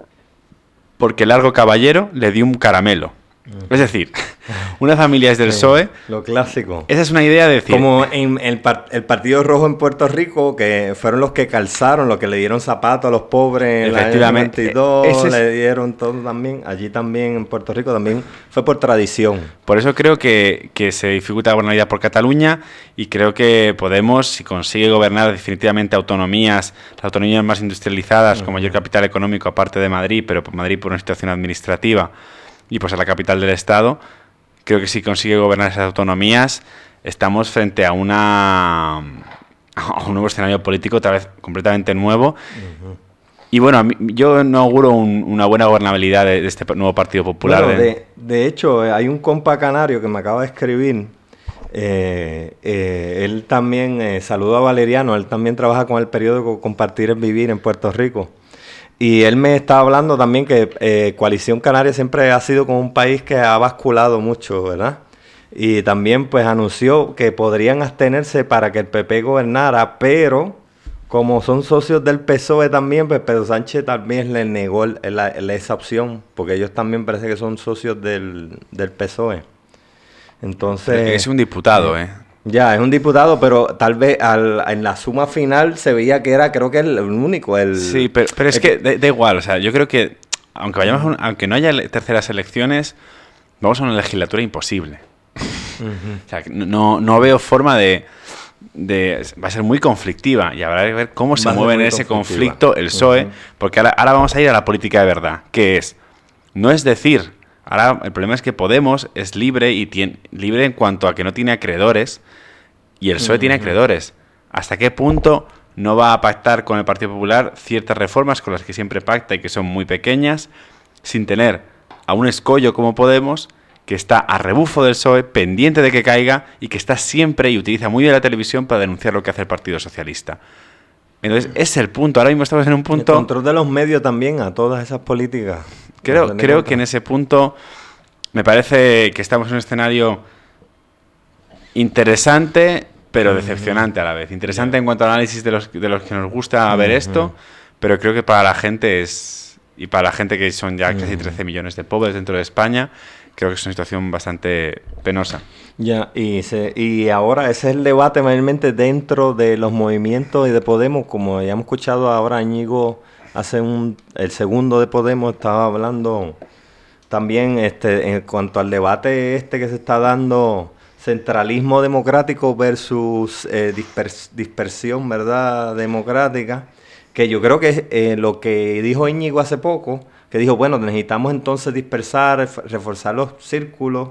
porque Largo Caballero le dio un caramelo. Es decir, una familia es del sí, P S O E. Lo clásico. Esa es una idea de decir. Como en el, par- el Partido Rojo en Puerto Rico, que fueron los que calzaron, los que le dieron zapatos a los pobres en el año noventa y dos, es... le dieron todo también. Allí también en Puerto Rico también fue por tradición. Por eso creo que, que se dificulta la gobernabilidad por Cataluña, y creo que Podemos, si consigue gobernar definitivamente autonomías, las autonomías más industrializadas, uh-huh. con mayor capital económico aparte de Madrid, pero por Madrid por una situación administrativa, y pues a la capital del Estado, creo que si consigue gobernar esas autonomías, estamos frente a una a un nuevo escenario político, otra vez completamente nuevo. Uh-huh. Y bueno, a mí, yo no auguro un, una buena gobernabilidad de, de este nuevo Partido Popular. Bueno, de... De, de hecho, hay un compa canario que me acaba de escribir. Eh, eh, él también, eh, saludo a Valeriano, él también trabaja con el periódico Compartir es Vivir en Puerto Rico. Y él me estaba hablando también que eh, Coalición Canaria siempre ha sido como un país que ha basculado mucho, ¿verdad? Y también pues anunció que podrían abstenerse para que el P P gobernara, pero como son socios del P S O E también, pues Pedro Sánchez también le negó el, el, el, esa opción, porque ellos también parece que son socios del, del P S O E. Entonces... Es un diputado, ¿eh? Ya, es un diputado, pero tal vez al, en la suma final se veía que era, creo que el, el único. El, sí, pero, pero es el, que da, da igual, o sea, yo creo que aunque vayamos a un, aunque no haya terceras elecciones, vamos a una legislatura imposible. Uh-huh. O sea, no, no veo forma de, de... Va a ser muy conflictiva y habrá que ver cómo se mueve en ese conflicto el P S O E, uh-huh. porque ahora, ahora vamos a ir a la política de verdad, que es, no es decir, ahora el problema es que Podemos es libre y tiene, libre en cuanto a que no tiene acreedores, y el P S O E uh-huh. tiene acreedores. ¿Hasta qué punto no va a pactar con el Partido Popular ciertas reformas con las que siempre pacta y que son muy pequeñas, sin tener a un escollo como Podemos, que está a rebufo del P S O E, pendiente de que caiga, y que está siempre y utiliza muy bien la televisión para denunciar lo que hace el Partido Socialista? Entonces, ese es el punto. Ahora mismo estamos en un punto... El control de los medios también a todas esas políticas. Creo, creo que en ese punto me parece que estamos en un escenario interesante, pero decepcionante a la vez. Interesante yeah. en cuanto al análisis de los, de los que nos gusta uh-huh. ver esto, pero creo que para la gente es... Y para la gente que son ya casi trece millones de pobres dentro de España, creo que es una situación bastante penosa. Ya, y, se, y ahora ese es el debate mayormente dentro de los movimientos y de Podemos, como ya hemos escuchado ahora Íñigo, hace un, el segundo de Podemos estaba hablando también este en cuanto al debate este que se está dando, centralismo democrático versus eh, dispers- dispersión, ¿verdad?, democrática, que yo creo que eh, lo que dijo Íñigo hace poco, que dijo, bueno, necesitamos entonces dispersar, reforzar los círculos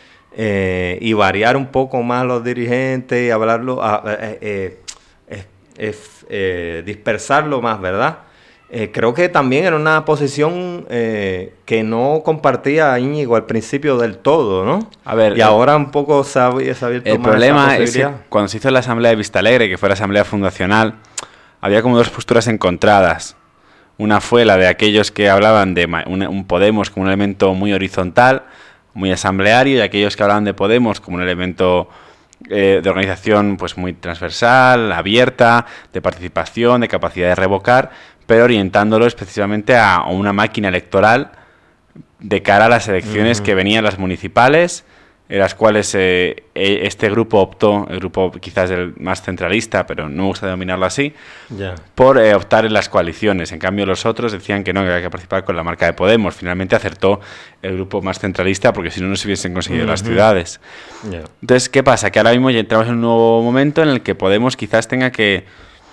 eh, y variar un poco más los dirigentes y hablarlo, eh, eh, eh, eh, eh, dispersarlo más, ¿verdad? Eh, creo que también era una posición eh, que no compartía Íñigo al principio del todo, ¿no? A ver, y ahora un poco se ha, se ha abierto el más problema esa es que posibilidad. cuando se hizo la asamblea de Vistalegre, que fue la asamblea fundacional, había como dos posturas encontradas. Una fue la de aquellos que hablaban de un, un Podemos como un elemento muy horizontal, muy asambleario, y aquellos que hablaban de Podemos como un elemento eh, de organización pues muy transversal, abierta, de participación, de capacidad de revocar, pero orientándolo precisamente a una máquina electoral de cara a las elecciones uh-huh. que venían, las municipales, en las cuales eh, este grupo optó, el grupo quizás el más centralista, pero no me gusta denominarlo así, yeah. por eh, optar en las coaliciones. En cambio, los otros decían que no, que había que participar con la marca de Podemos. Finalmente acertó el grupo más centralista, porque si no, no se hubiesen conseguido uh-huh. las ciudades. Yeah. Entonces, ¿qué pasa? Que ahora mismo ya entramos en un nuevo momento en el que Podemos quizás tenga que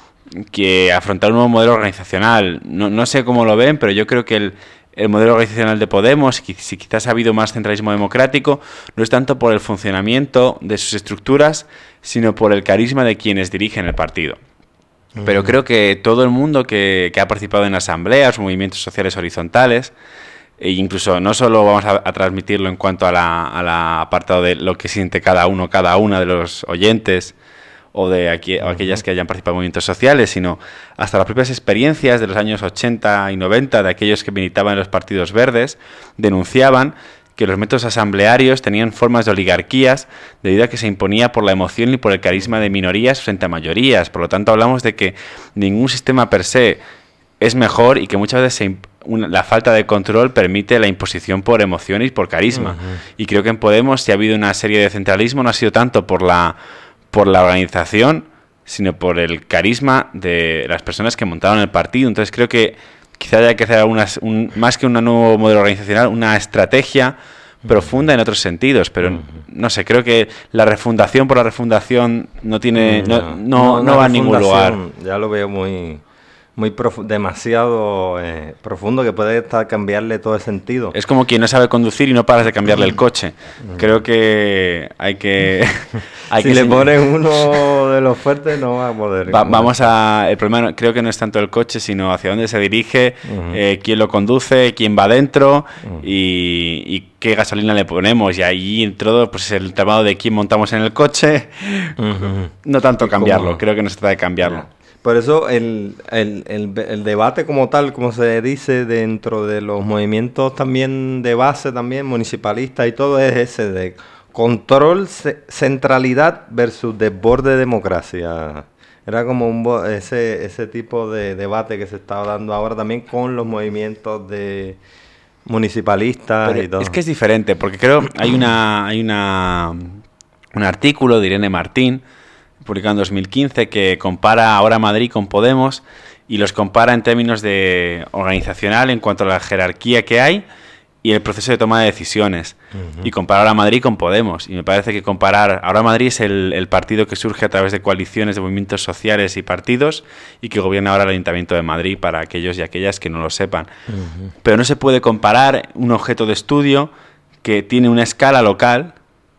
que afrontar un nuevo modelo organizacional. No, no sé cómo lo ven, pero yo creo que el, el modelo organizacional de Podemos, si quizás ha habido más centralismo democrático, no es tanto por el funcionamiento de sus estructuras, sino por el carisma de quienes dirigen el partido. Uh-huh. Pero creo que todo el mundo que, que ha participado en asambleas, movimientos sociales horizontales, e incluso no solo vamos a, a transmitirlo en cuanto a la, a la apartado de lo que siente cada uno, cada una de los oyentes, o de aquí, o aquellas que hayan participado en movimientos sociales, sino hasta las propias experiencias de los años ochenta y noventa de aquellos que militaban en los partidos verdes, denunciaban que los métodos asamblearios tenían formas de oligarquías debido a que se imponía por la emoción y por el carisma de minorías frente a mayorías. Por lo tanto, hablamos de que ningún sistema per se es mejor y que muchas veces se imp- una, la falta de control permite la imposición por emoción y por carisma. Uh-huh. Y creo que en Podemos, si ha habido una serie de centralismo, no ha sido tanto por la por la organización, sino por el carisma de las personas que montaron el partido. Entonces creo que quizá haya que hacer unas, un, más que un nuevo modelo organizacional, una estrategia profunda en otros sentidos, pero uh-huh. no sé, creo que la refundación por la refundación no tiene, no, no, no, no va a ningún lugar. Ya lo veo muy muy profu- demasiado eh, profundo, que puede estar cambiarle todo el sentido. Es como quien no sabe conducir y no paras de cambiarle el coche. Creo que hay que... hay si que le señalar. pones uno de los fuertes no va a poder. Va, vamos a... El problema no, creo que no es tanto el coche, sino hacia dónde se dirige, uh-huh. eh, quién lo conduce, quién va dentro uh-huh. y, y qué gasolina le ponemos. Y ahí todo pues el tema de quién montamos en el coche, uh-huh. no tanto cambiarlo. ¿Cómo? Creo que no se trata de cambiarlo. Yeah. Por eso el, el, el, el debate como tal, como se dice dentro de los movimientos también de base, también municipalistas y todo, es ese de control, centralidad versus desborde de democracia. Era como un ese, ese tipo de debate que se estaba dando ahora también con los movimientos de municipalistas. Pero y todo. Es que es diferente, porque creo hay una hay una un artículo de Irene Martín publicado en dos mil quince, que compara ahora Madrid con Podemos y los compara en términos de organizacional en cuanto a la jerarquía que hay y el proceso de toma de decisiones. Uh-huh. Y compara ahora Madrid con Podemos. Y me parece que comparar... Ahora Madrid es el, el partido que surge a través de coaliciones de movimientos sociales y partidos y que gobierna ahora el Ayuntamiento de Madrid, para aquellos y aquellas que no lo sepan. Uh-huh. Pero no se puede comparar un objeto de estudio que tiene una escala local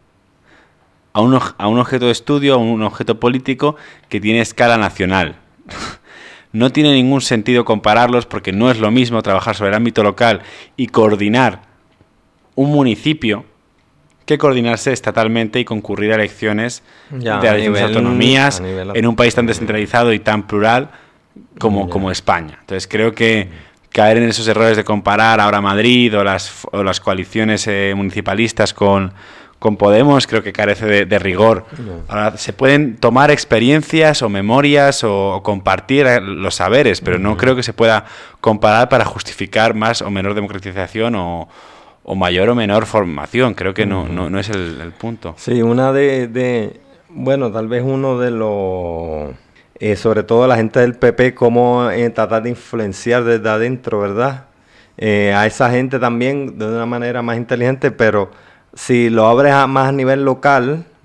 a un, a un objeto de estudio, a un objeto político que tiene escala nacional. No tiene ningún sentido compararlos, porque no es lo mismo trabajar sobre el ámbito local y coordinar un municipio que coordinarse estatalmente y concurrir a elecciones ya, de las distintas autonomías en un país tan descentralizado y tan plural como, como España. Entonces creo que caer en esos errores de comparar ahora Madrid o las, o las coaliciones eh, municipalistas con... con Podemos, creo que carece de, de rigor. Ahora, se pueden tomar experiencias o memorias o, o compartir los saberes, pero no creo que se pueda comparar para justificar más o menor democratización o, o mayor o menor formación. Creo que no, no, no es el, el punto. Sí, una de, de... Bueno, tal vez uno de los... Eh, sobre todo la gente del P P, cómo eh, tratar de influenciar desde adentro, ¿verdad? Eh, a esa gente también de una manera más inteligente, pero... Si lo abres a más a nivel local,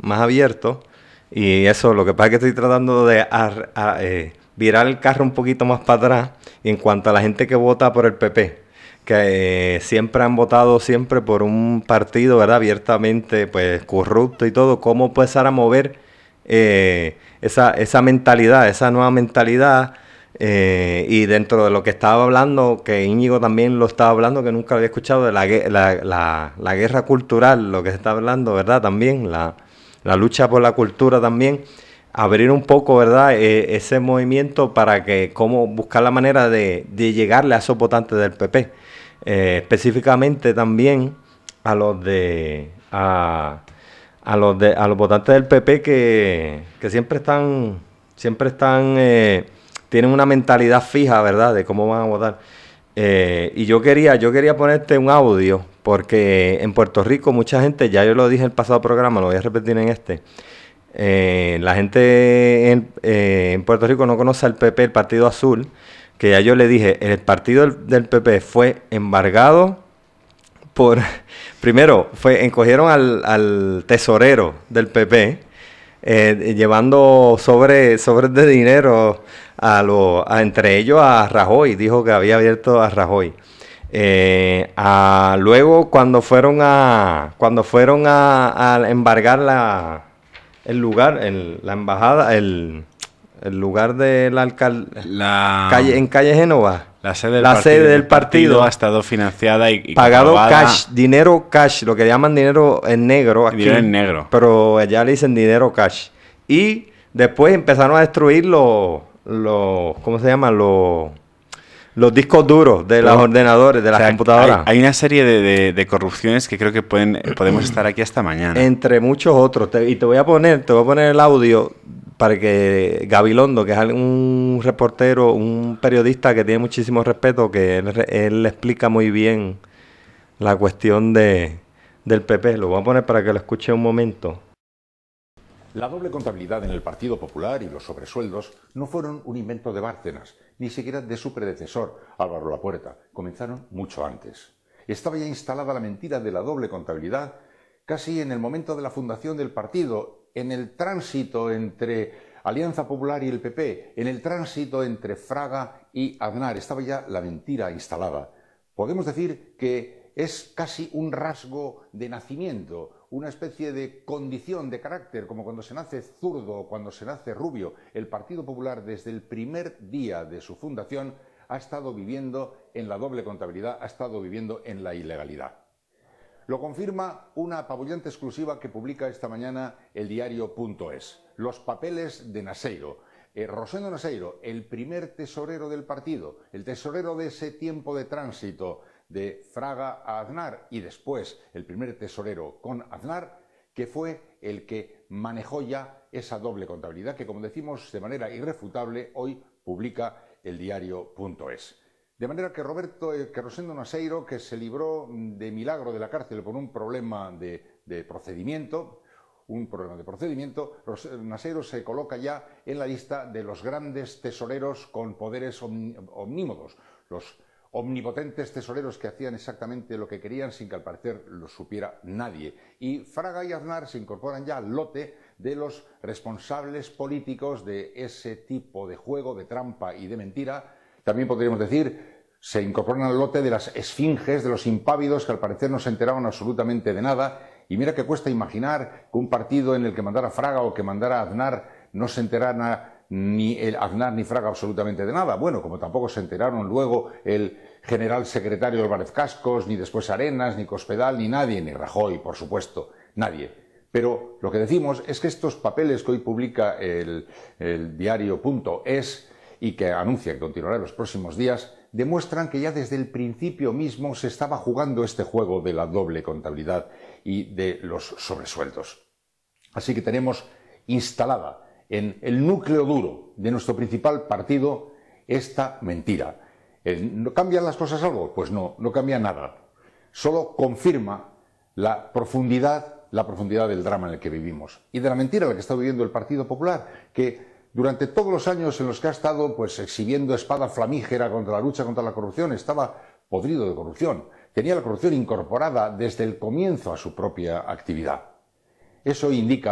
más abierto. Y eso, lo que pasa es que estoy tratando de ar, a, eh, virar el carro un poquito más para atrás en cuanto a la gente que vota por el P P, que eh, siempre han votado siempre por un partido, ¿verdad?, abiertamente pues corrupto y todo. ¿Cómo empezar a mover eh, esa, esa mentalidad, esa nueva mentalidad? Eh, y dentro de lo que estaba hablando, que Íñigo también lo estaba hablando, que nunca lo había escuchado, de la, la, la, la guerra cultural, lo que se está hablando, ¿verdad?, también, la, la lucha por la cultura también, abrir un poco, ¿verdad?, eh, ese movimiento para que, cómo buscar la manera de, de llegarle a esos votantes del P P, eh, específicamente también a los de... A, a los de a los votantes del P P que, que siempre están, siempre están... Eh, tienen una mentalidad fija, ¿verdad?, de cómo van a votar. Eh, y yo quería, yo quería ponerte un audio, porque en Puerto Rico mucha gente, ya yo lo dije en el pasado programa, lo voy a repetir en este, eh, la gente en, eh, en Puerto Rico no conoce al P P, el Partido Azul, que ya yo le dije, el partido del, del P P fue embargado por, primero, fue encogieron al, al tesorero del P P, eh, llevando sobre, sobres de dinero a lo, a, entre ellos a Rajoy, dijo que había abierto a Rajoy. Eh, a, luego cuando fueron a cuando fueron a, a embargar la, el lugar, el, la embajada, el, el lugar de la alcaldía, calle, en calle Génova, la sede del, la partido, sede del partido, partido ha estado financiada y, y pagado comprobada, cash, dinero cash, lo que llaman dinero en negro aquí, dinero en negro, pero allá le dicen dinero cash. Y después empezaron a destruir los, los ¿cómo se llama? Los, los discos duros de los ordenadores, de las, o sea, computadoras. Hay, hay una serie de, de, de corrupciones que creo que pueden podemos estar aquí hasta mañana. Entre muchos otros. Te, y te voy a poner, te voy a poner el audio para que Gabilondo, que es un reportero, un periodista que tiene muchísimo respeto, que él, él explica muy bien la cuestión de, del P P. Lo voy a poner para que lo escuche un momento. La doble contabilidad en el Partido Popular y los sobresueldos no fueron un invento de Bárcenas, ni siquiera de su predecesor, Álvaro Lapuerta. Comenzaron mucho antes. Estaba ya instalada la mentira de la doble contabilidad casi en el momento de la fundación del partido, en el tránsito entre Alianza Popular y el P P, en el tránsito entre Fraga y Aznar. Estaba ya la mentira instalada. Podemos decir que es casi un rasgo de nacimiento, una especie de condición de carácter, como cuando se nace zurdo o cuando se nace rubio. El Partido Popular, desde el primer día de su fundación, ha estado viviendo en la doble contabilidad, ha estado viviendo en la ilegalidad. Lo confirma una apabullante exclusiva que publica esta mañana el diario punto es. Los papeles de Naseiro. Eh, Rosendo Naseiro, el primer tesorero del partido, el tesorero de ese tiempo de tránsito de Fraga a Aznar y después el primer tesorero con Aznar, que fue el que manejó ya esa doble contabilidad que, como decimos de manera irrefutable, hoy publica el diario punto es. De manera que Roberto, eh, que Rosendo Naseiro, que se libró de milagro de la cárcel por un problema de, de procedimiento, un problema de procedimiento, Naseiro se coloca ya en la lista de los grandes tesoreros con poderes omnímodos, los omnipotentes tesoreros que hacían exactamente lo que querían sin que al parecer lo supiera nadie. Y Fraga y Aznar se incorporan ya al lote de los responsables políticos de ese tipo de juego, de trampa y de mentira. También podríamos decir, se incorporan al lote de las esfinges, de los impávidos que al parecer no se enteraban absolutamente de nada. Y mira que cuesta imaginar que un partido en el que mandara Fraga o que mandara Aznar no se enterara ni el Aznar ni Fraga absolutamente de nada. Bueno, como tampoco se enteraron luego el general secretario Álvarez Cascos, ni después Arenas, ni Cospedal, ni nadie, ni Rajoy, por supuesto, nadie. Pero lo que decimos es que estos papeles que hoy publica el, el diario punto es y que anuncia que continuará en los próximos días, demuestran que ya desde el principio mismo se estaba jugando este juego de la doble contabilidad y de los sobresueldos. Así que tenemos instalada en el núcleo duro de nuestro principal partido esta mentira. ¿No cambian las cosas algo? Pues no, no cambia nada. Solo confirma la profundidad, la profundidad del drama en el que vivimos y de la mentira en la que está viviendo el Partido Popular, que durante todos los años en los que ha estado pues exhibiendo espada flamígera contra la lucha contra la corrupción, estaba podrido de corrupción. Tenía la corrupción incorporada desde el comienzo a su propia actividad. Eso indica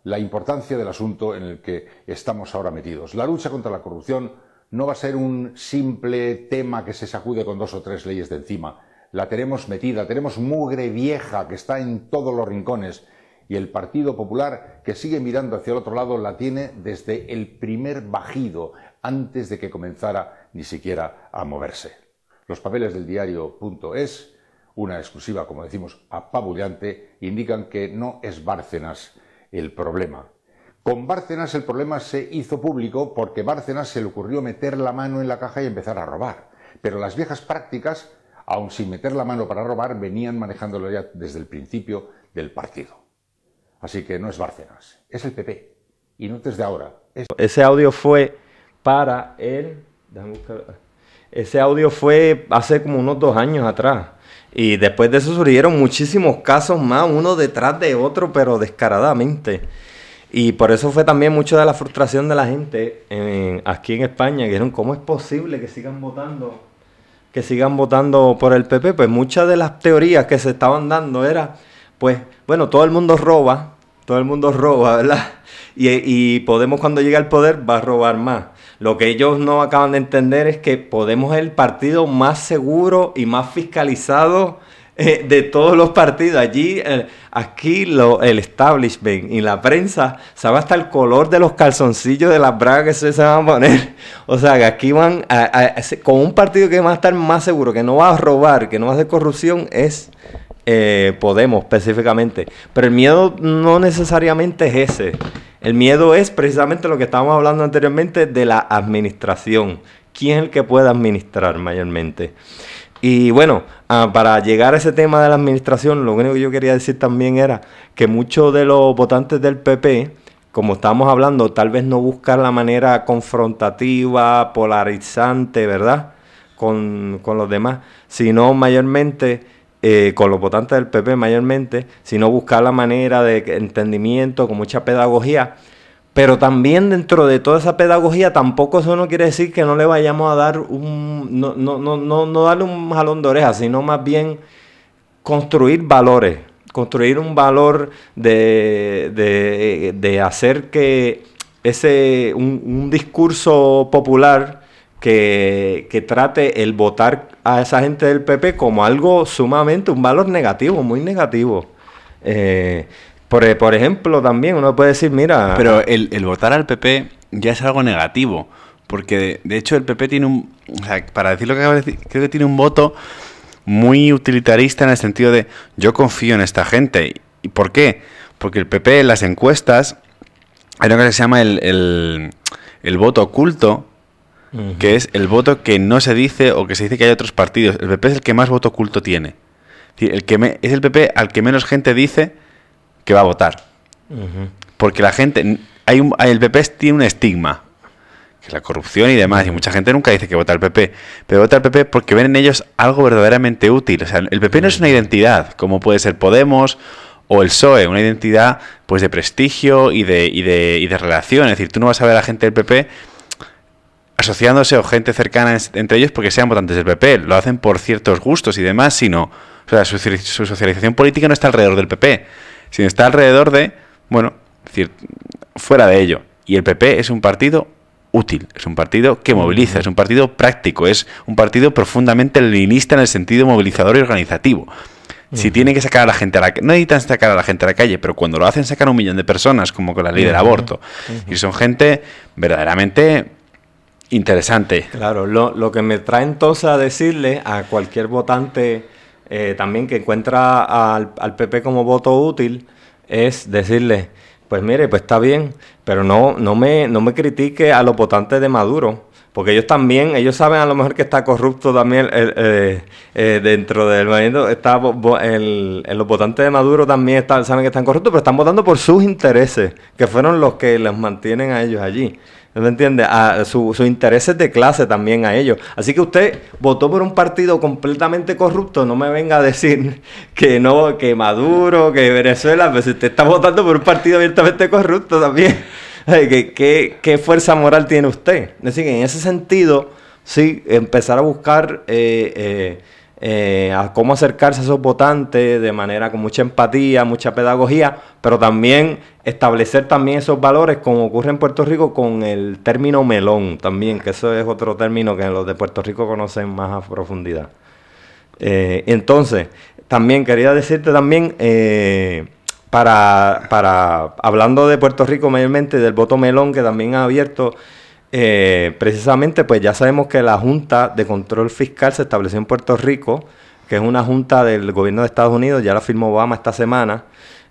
la importancia del asunto en el que estamos ahora metidos. La lucha contra la corrupción no va a ser un simple tema que se sacude con dos o tres leyes de encima. La tenemos metida, tenemos mugre vieja que está en todos los rincones, y el Partido Popular, que sigue mirando hacia el otro lado, la tiene desde el primer bajido, antes de que comenzara ni siquiera a moverse. Los papeles del diario punto es, una exclusiva, como decimos, apabullante, indican que no es Bárcenas el problema. Con Bárcenas el problema se hizo público porque Bárcenas se le ocurrió meter la mano en la caja y empezar a robar. Pero las viejas prácticas, aun sin meter la mano para robar, venían manejándolo ya desde el principio del partido. Así que no es Bárcenas, es el P P. Y no desde ahora. Es... Ese audio fue para él. Ese audio fue hace como unos dos años atrás. Y después de eso surgieron muchísimos casos más, uno detrás de otro, pero descaradamente. Y por eso fue también mucho de la frustración de la gente en, aquí en España, que dijeron, ¿cómo es posible que sigan votando, que sigan votando por el P P? Pues muchas de las teorías que se estaban dando era, pues, bueno, todo el mundo roba, todo el mundo roba, ¿verdad? Y, y Podemos, cuando llegue al poder, va a robar más. Lo que ellos no acaban de entender es que Podemos es el partido más seguro y más fiscalizado eh, de todos los partidos. Allí, eh, aquí lo, el establishment y la prensa sabe hasta el color de los calzoncillos de las bragas que se, se van a poner. O sea, que aquí van a, a, a, con un partido que va a estar más seguro, que no va a robar, que no va a hacer corrupción, es eh, Podemos específicamente. Pero el miedo no necesariamente es ese. El miedo es precisamente lo que estábamos hablando anteriormente de la administración. ¿Quién es el que puede administrar mayormente? Y bueno, uh, para llegar a ese tema de la administración, lo único que yo quería decir también era que muchos de los votantes del P P, como estábamos hablando, tal vez no buscan la manera confrontativa, polarizante, ¿verdad? Con, con los demás, sino mayormente... Eh, con los votantes del P P mayormente, sino buscar la manera de entendimiento con mucha pedagogía, pero también dentro de toda esa pedagogía tampoco eso no quiere decir que no le vayamos a dar un no, no, no, no, no darle un jalón de oreja, sino más bien construir valores, construir un valor de, de, de hacer que ese un, un discurso popular Que, que trate el votar a esa gente del P P como algo sumamente, un valor negativo, muy negativo. Eh, por, por ejemplo, también uno puede decir, mira... Pero el, el votar al P P ya es algo negativo, porque de, de hecho el P P tiene un... O sea, para decir lo que acabo de decir, creo que tiene un voto muy utilitarista en el sentido de yo confío en esta gente. ¿Y por qué? Porque el P P en las encuestas hay lo que se llama el, el, el voto oculto, Uh-huh. que es el voto que no se dice o que se dice que hay otros partidos. El P P es el que más voto oculto tiene. El que me, es el P P al que menos gente dice que va a votar. Uh-huh. Porque la gente... hay un, el P P tiene un estigma, que es la corrupción y demás, uh-huh. y mucha gente nunca dice que vota al P P, pero vota al P P porque ven en ellos algo verdaderamente útil. O sea, el P P uh-huh. no es una identidad, como puede ser Podemos o el P S O E, una identidad pues de prestigio y de, y de, y de relación. Es decir, tú no vas a ver a la gente del P P asociándose o gente cercana entre ellos porque sean votantes del P P, lo hacen por ciertos gustos y demás, sino, o sea, su, su socialización política no está alrededor del P P, sino está alrededor de, bueno, decir, fuera de ello. Y el P P es un partido útil, es un partido que moviliza, es un partido práctico, es un partido profundamente leninista en el sentido movilizador y organizativo. Si uh-huh. tienen que sacar a la gente a la calle, no necesitan sacar a la gente a la calle, pero cuando lo hacen sacar a un millón de personas, como con la ley uh-huh. del aborto, uh-huh. y son gente verdaderamente... interesante. Claro, lo, lo que me trae entonces a decirle a cualquier votante eh, también que encuentra al, al P P como voto útil es decirle, pues mire, pues está bien, pero no, no me, no me critique a los votantes de Maduro, porque ellos también, ellos saben a lo mejor que está corrupto también el, eh, eh, dentro del movimiento, está el, el, los votantes de Maduro también están, saben que están corruptos, pero están votando por sus intereses, que fueron los que los mantienen a ellos allí. ¿No entiende? A sus su intereses de clase también a ellos. Así que usted votó por un partido completamente corrupto, no me venga a decir que no, que Maduro, que Venezuela, pero si usted está votando por un partido abiertamente corrupto también, ¿qué, qué, qué fuerza moral tiene usted? Es decir, que en ese sentido, sí, empezar a buscar eh, eh, eh, a cómo acercarse a esos votantes de manera con mucha empatía, mucha pedagogía, pero también establecer también esos valores como ocurre en Puerto Rico con el término melón también, que eso es otro término que los de Puerto Rico conocen más a profundidad. Eh, entonces, también quería decirte también, eh, para, para hablando de Puerto Rico mayormente, del voto melón que también ha abierto, eh, precisamente pues ya sabemos que la Junta de Control Fiscal se estableció en Puerto Rico, que es una junta del gobierno de Estados Unidos, ya la firmó Obama esta semana,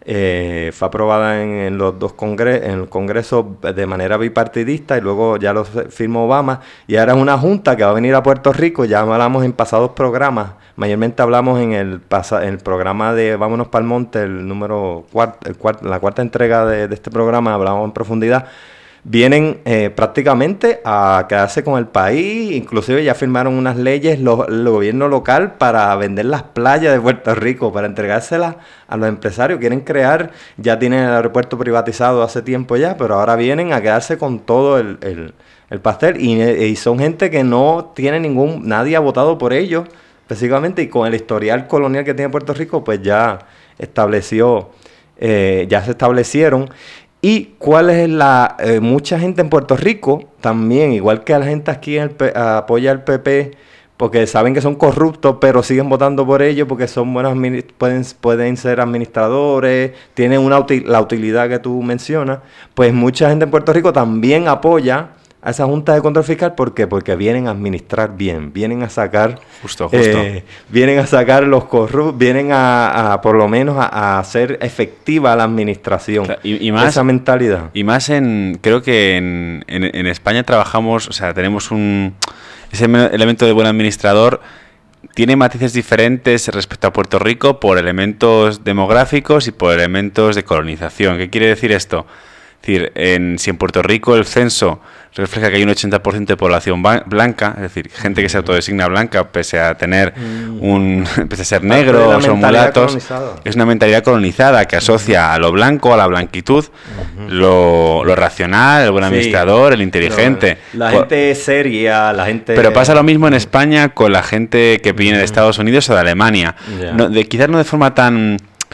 eh, fue aprobada en, en los dos congresos, en el Congreso de manera bipartidista y luego ya lo firmó Obama, y ahora es una junta que va a venir a Puerto Rico. Ya hablamos en pasados programas, mayormente hablamos en el, pasa, en el programa de Vámonos Pa'l Monte, el número cuart, el cuart, la cuarta entrega de, de este programa, hablamos en profundidad. Vienen eh, prácticamente a quedarse con el país, inclusive ya firmaron unas leyes lo, el gobierno local para vender las playas de Puerto Rico, para entregárselas a los empresarios. Quieren crear, ya tienen el aeropuerto privatizado hace tiempo ya, pero ahora vienen a quedarse con todo el, el, el pastel, y, y son gente que no tiene ningún, nadie ha votado por ellos, específicamente, y con el historial colonial que tiene Puerto Rico, pues ya estableció, eh, ya se establecieron. ¿Y cuál es la...? Eh, mucha gente en Puerto Rico también, igual que la gente aquí en el P, apoya al P P, porque saben que son corruptos, pero siguen votando por ellos porque son buenos, pueden, pueden ser administradores, tienen una util, la utilidad que tú mencionas. Pues mucha gente en Puerto Rico también apoya a esa Junta de Control Fiscal. ¿Por qué? Porque vienen a administrar bien, vienen a sacar... Justo, justo. Eh, vienen a sacar los corruptos, vienen a, a por lo menos a, a hacer efectiva la administración. Claro, y, y más, esa mentalidad. Y más en... Creo que en, en, en España trabajamos, o sea, tenemos un... Ese elemento de buen administrador tiene matices diferentes respecto a Puerto Rico por elementos demográficos y por elementos de colonización. ¿Qué quiere decir esto? Es decir, en, si en Puerto Rico el censo refleja que hay un ochenta por ciento de población blanca, es decir, gente que se autodesigna blanca pese a tener un, pese a ser negro o son mulatos, es una mentalidad colonizada que asocia a lo blanco, a la blanquitud, uh-huh. lo, lo racional, el buen administrador, sí, el inteligente. La gente seria, la gente... Pero pasa lo mismo en España con la gente que viene de Estados Unidos o de Alemania. Yeah. No, de, quizás no de forma tan...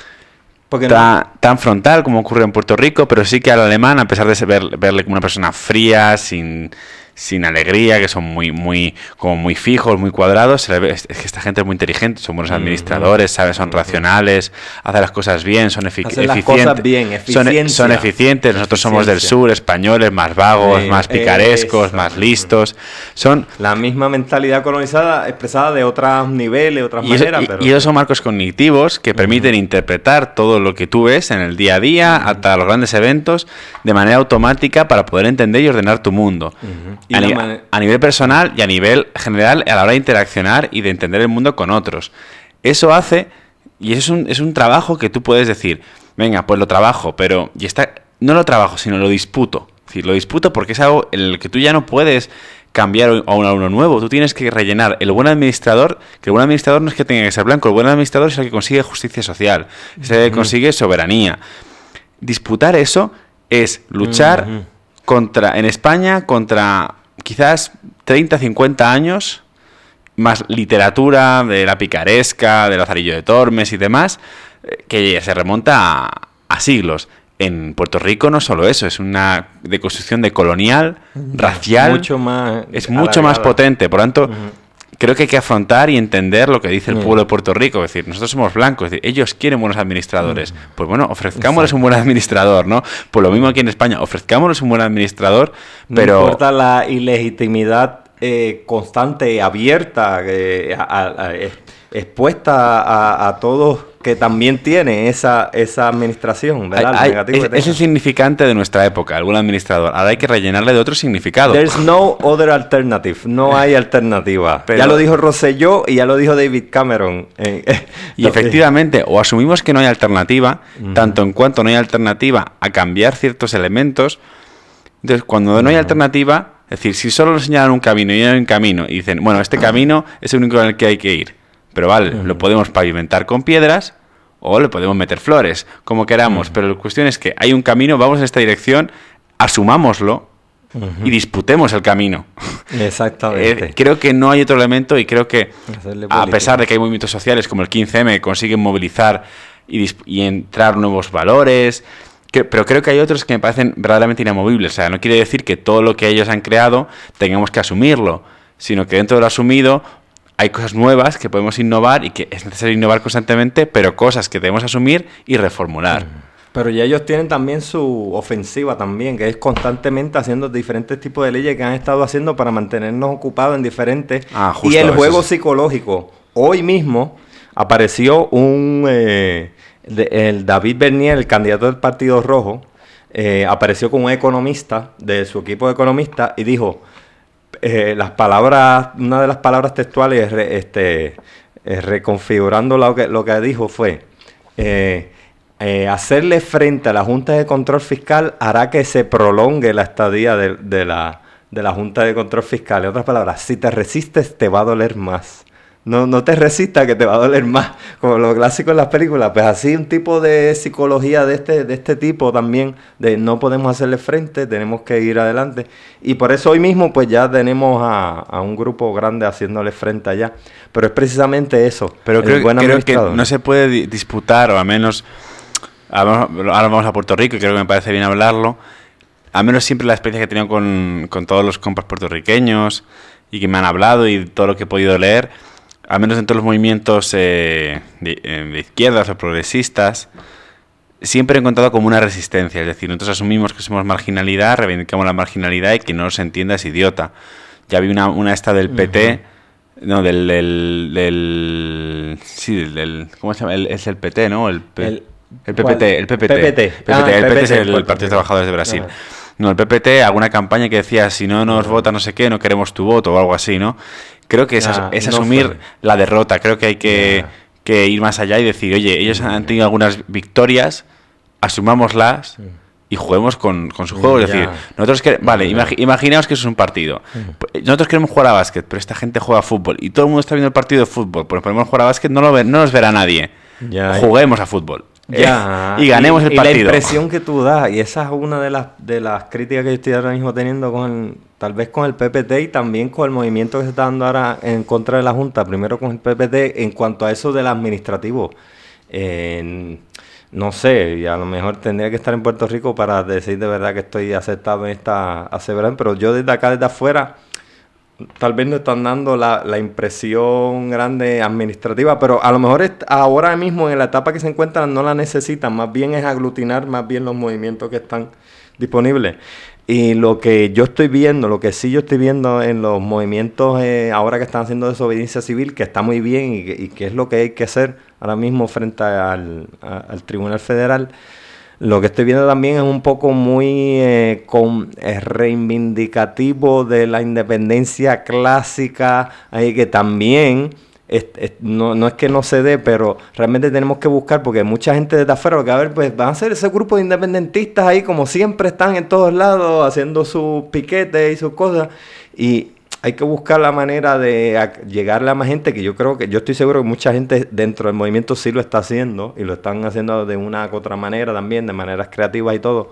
Tan, no. tan frontal como ocurre en Puerto Rico, pero sí que al alemán, a pesar de ser, verle como una persona fría, sin, sin alegría, que son muy muy como muy fijos, muy cuadrados, se le ve, es que esta gente es muy inteligente, son buenos administradores, ¿sabes? Son racionales, hacen las cosas bien, son efic- hacen eficientes. Las cosas bien, son, son eficientes, nosotros somos del sur, españoles, más vagos, eh, más picarescos, eh, más listos. Son la misma mentalidad colonizada expresada de otros niveles, otras y maneras. Eso, y, pero... y esos son marcos cognitivos que permiten uh-huh. interpretar todo lo que tú ves en el día a día, uh-huh. hasta los grandes eventos, de manera automática para poder entender y ordenar tu mundo. Uh-huh. Y a, ni- man- a nivel personal y a nivel general a la hora de interaccionar y de entender el mundo con otros. Eso hace, y eso es un, es un trabajo que tú puedes decir, venga, pues lo trabajo, pero y está, no lo trabajo, sino lo disputo. Es decir, lo disputo porque es algo en el que tú ya no puedes cambiar a uno, a uno nuevo. Tú tienes que rellenar. El buen administrador, que el buen administrador no es que tenga que ser blanco, el buen administrador es el que consigue justicia social, es el que consigue soberanía. Disputar eso es luchar uh-huh. contra, en España, contra quizás treinta, cincuenta años, más literatura de la picaresca, de Lazarillo de Tormes y demás, que se remonta a, a siglos. En Puerto Rico no solo eso, es una deconstrucción de colonial, racial, mucho más es mucho alargada. Más potente. Por lo tanto, uh-huh. creo que hay que afrontar y entender lo que dice el uh-huh. pueblo de Puerto Rico. Es decir, nosotros somos blancos, es decir, ellos quieren buenos administradores. Uh-huh. Pues bueno, ofrezcámosles Exacto. un buen administrador, ¿no? Pues lo mismo aquí en España, ofrezcámosles un buen administrador, pero... No importa la ilegitimidad eh, constante, abierta, eh, a, a, a, expuesta a, a todos... que también tiene esa, esa administración, ¿verdad? Hay, hay, es, es el significante de nuestra época, el buen administrador. Ahora hay que rellenarle de otro significado. There's no other alternative. No hay alternativa. Pero, ya lo dijo Rosselló y ya lo dijo David Cameron. Y efectivamente, o asumimos que no hay alternativa, uh-huh. tanto en cuanto no hay alternativa a cambiar ciertos elementos. Entonces, cuando no hay uh-huh. alternativa, es decir, si solo nos señalan un camino y no hay un camino, y dicen, bueno, este uh-huh. camino es el único en el que hay que ir. Pero vale, uh-huh. lo podemos pavimentar con piedras o le podemos meter flores, como queramos. Uh-huh. Pero la cuestión es que hay un camino, vamos en esta dirección, asumámoslo uh-huh. y disputemos el camino. Exactamente. Eh, creo que no hay otro elemento y creo que, Hacerle a política. pesar de que hay movimientos sociales como el quince eme, consiguen movilizar y, dis- y entrar nuevos valores, que- pero creo que hay otros que me parecen verdaderamente inamovibles. O sea, no quiere decir que todo lo que ellos han creado tengamos que asumirlo, sino que dentro de lo asumido hay cosas nuevas que podemos innovar y que es necesario innovar constantemente, pero cosas que debemos asumir y reformular. Pero ya ellos tienen también su ofensiva también, que es constantemente haciendo diferentes tipos de leyes que han estado haciendo para mantenernos ocupados en diferentes... Ah, justo, y el eso juego es. psicológico. Hoy mismo apareció un... eh, de- el David Bernier, el candidato del Partido Rojo, eh, apareció con un economista de su equipo de economistas y dijo... Eh, las palabras, una de las palabras textuales, re- este, eh, reconfigurando lo que, lo que dijo fue, eh, eh, hacerle frente a la Junta de Control Fiscal hará que se prolongue la estadía de, de la, de la Junta de Control Fiscal. En otras palabras, si te resistes te va a doler más. No, no te resistas que te va a doler más, como lo clásico en las películas. Pues así un tipo de psicología de este, de este tipo también, de no podemos hacerle frente, tenemos que ir adelante. Y por eso hoy mismo pues ya tenemos a, a un grupo grande haciéndole frente allá. Pero es precisamente eso. Pero el creo, buen creo que administrador. no se puede di- disputar, o al menos, ahora vamos a Puerto Rico y creo que me parece bien hablarlo, al menos siempre la experiencia que he tenido con, con todos los compas puertorriqueños y que me han hablado y todo lo que he podido leer, al menos dentro de los movimientos eh, de, eh, de izquierdas o progresistas, siempre he encontrado como una resistencia. Es decir, nosotros asumimos que somos marginalidad, reivindicamos la marginalidad y quien no nos entienda es idiota. Ya vi una, una esta del P T, no, del, del, del sí, del, del- ¿cómo se llama? El- es el P T, ¿no? El, P- El- el P P ¿cuál? T, el P P T. P P T. P P T, Ah, el P P T es P P T, el Puerto Partido de Rico. Trabajadores de Brasil. Ajá. No, el P P T, alguna campaña que decía, si no nos vota no sé qué, no queremos tu voto o algo así, ¿no? Creo que es, as- Ah, es no asumir fue. la derrota. Creo que hay que, Ya. que ir más allá y decir, oye, ellos han tenido algunas victorias, asumámoslas y juguemos con, con su juego. Es Ya. decir, nosotros que, vale, imagi- imaginaos que eso es un partido. Pues, nosotros queremos jugar a básquet, pero esta gente juega a fútbol y todo el mundo está viendo el partido de fútbol. Pues podemos jugar a básquet, no, lo ve- no nos verá nadie. Ya. Juguemos a fútbol. Ya, Eh, y ganemos y, el y partido. la impresión que tú das, y esa es una de las de las críticas que yo estoy ahora mismo teniendo con tal vez con el P P T y también con el movimiento que se está dando ahora en contra de la Junta, primero con el P P T en cuanto a eso del administrativo. Eh, no sé, y a lo mejor tendría que estar en Puerto Rico para decir de verdad que estoy aceptado en esta aseveración, pero yo desde acá, desde afuera, tal vez no están dando la, la impresión grande administrativa, pero a lo mejor est- ahora mismo en la etapa que se encuentran no la necesitan, más bien es aglutinar más bien los movimientos que están disponibles. Y lo que yo estoy viendo, lo que sí yo estoy viendo en los movimientos eh, ahora que están haciendo desobediencia civil, que está muy bien y que, y que es lo que hay que hacer ahora mismo frente al, a- al Tribunal Federal. Lo que estoy viendo también es un poco muy eh, con, eh, reivindicativo de la independencia clásica, ahí que también es- es- no, no es que no se dé, pero realmente tenemos que buscar, porque mucha gente desde afuera, que a ver, pues van a ser ese grupo de independentistas ahí, como siempre están en todos lados, haciendo sus piquetes y sus cosas, y hay que buscar la manera de a- llegarle a más gente, que yo creo que, yo estoy seguro que mucha gente dentro del movimiento sí lo está haciendo, y lo están haciendo de una u otra manera también, de maneras creativas y todo,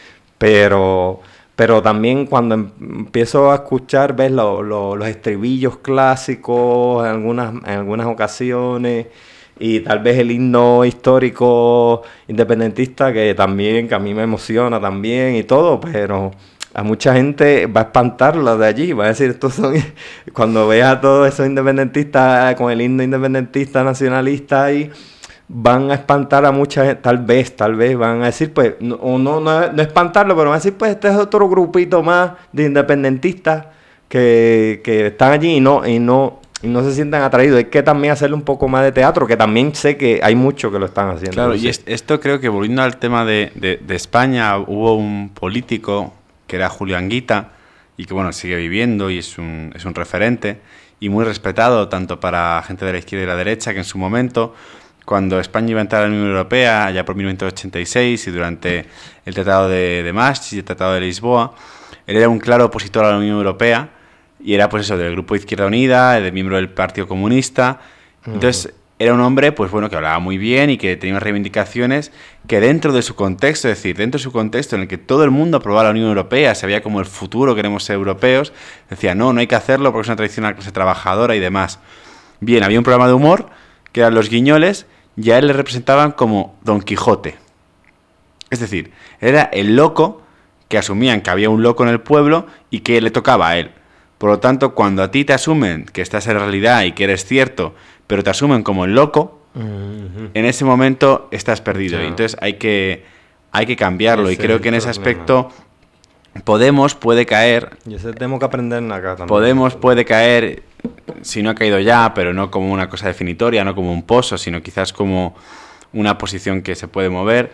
pero, pero también cuando em- empiezo a escuchar, ves lo- lo- los estribillos clásicos en algunas, en algunas ocasiones, y tal vez el himno histórico independentista, que también, que a mí me emociona también y todo, pero a mucha gente va a espantarlo de allí, va a decir, estos son, cuando veas a todos esos independentistas con el himno independentista nacionalista ahí, van a espantar a mucha gente, tal vez, tal vez van a decir, pues, no, o no, no, no espantarlo, pero van a decir, pues, este es otro grupito más de independentistas que, que están allí y no, y no, y no se sientan atraídos. Hay que también hacerle un poco más de teatro, que también sé que hay muchos que lo están haciendo. Claro, y Sí. es- esto creo que volviendo al tema de, de- de España, hubo un político que era Julio Anguita y que bueno, sigue viviendo y es un, es un referente y muy respetado tanto para gente de la izquierda y la derecha, que en su momento, cuando España iba a entrar a la Unión Europea, ya por mil novecientos ochenta y seis y durante el Tratado de, de Maastricht y el Tratado de Lisboa, él era un claro opositor a la Unión Europea y era pues eso, del Grupo Izquierda Unida, de miembro del Partido Comunista. Entonces, era un hombre, pues bueno, que hablaba muy bien y que tenía unas reivindicaciones que dentro de su contexto, es decir, dentro de su contexto en el que todo el mundo aprobaba la Unión Europea, se veía como el futuro, queremos ser europeos, decía, no, no hay que hacerlo porque es una tradición de la clase trabajadora y demás. Bien, había un programa de humor, que eran los guiñoles, y a él le representaban como Don Quijote. Es decir, era el loco que asumían que había un loco en el pueblo y que le tocaba a él. Por lo tanto, cuando a ti te asumen que estás en realidad y que eres cierto, pero te asumen como el loco, uh-huh. en ese momento estás perdido. Yeah. Y entonces hay que, hay que cambiarlo. Ese y creo que en ese aspecto Podemos puede caer... Y eso tenemos que aprender acá también. Podemos puede caer, si no ha caído ya, pero no como una cosa definitoria, no como un pozo, sino quizás como una posición que se puede mover,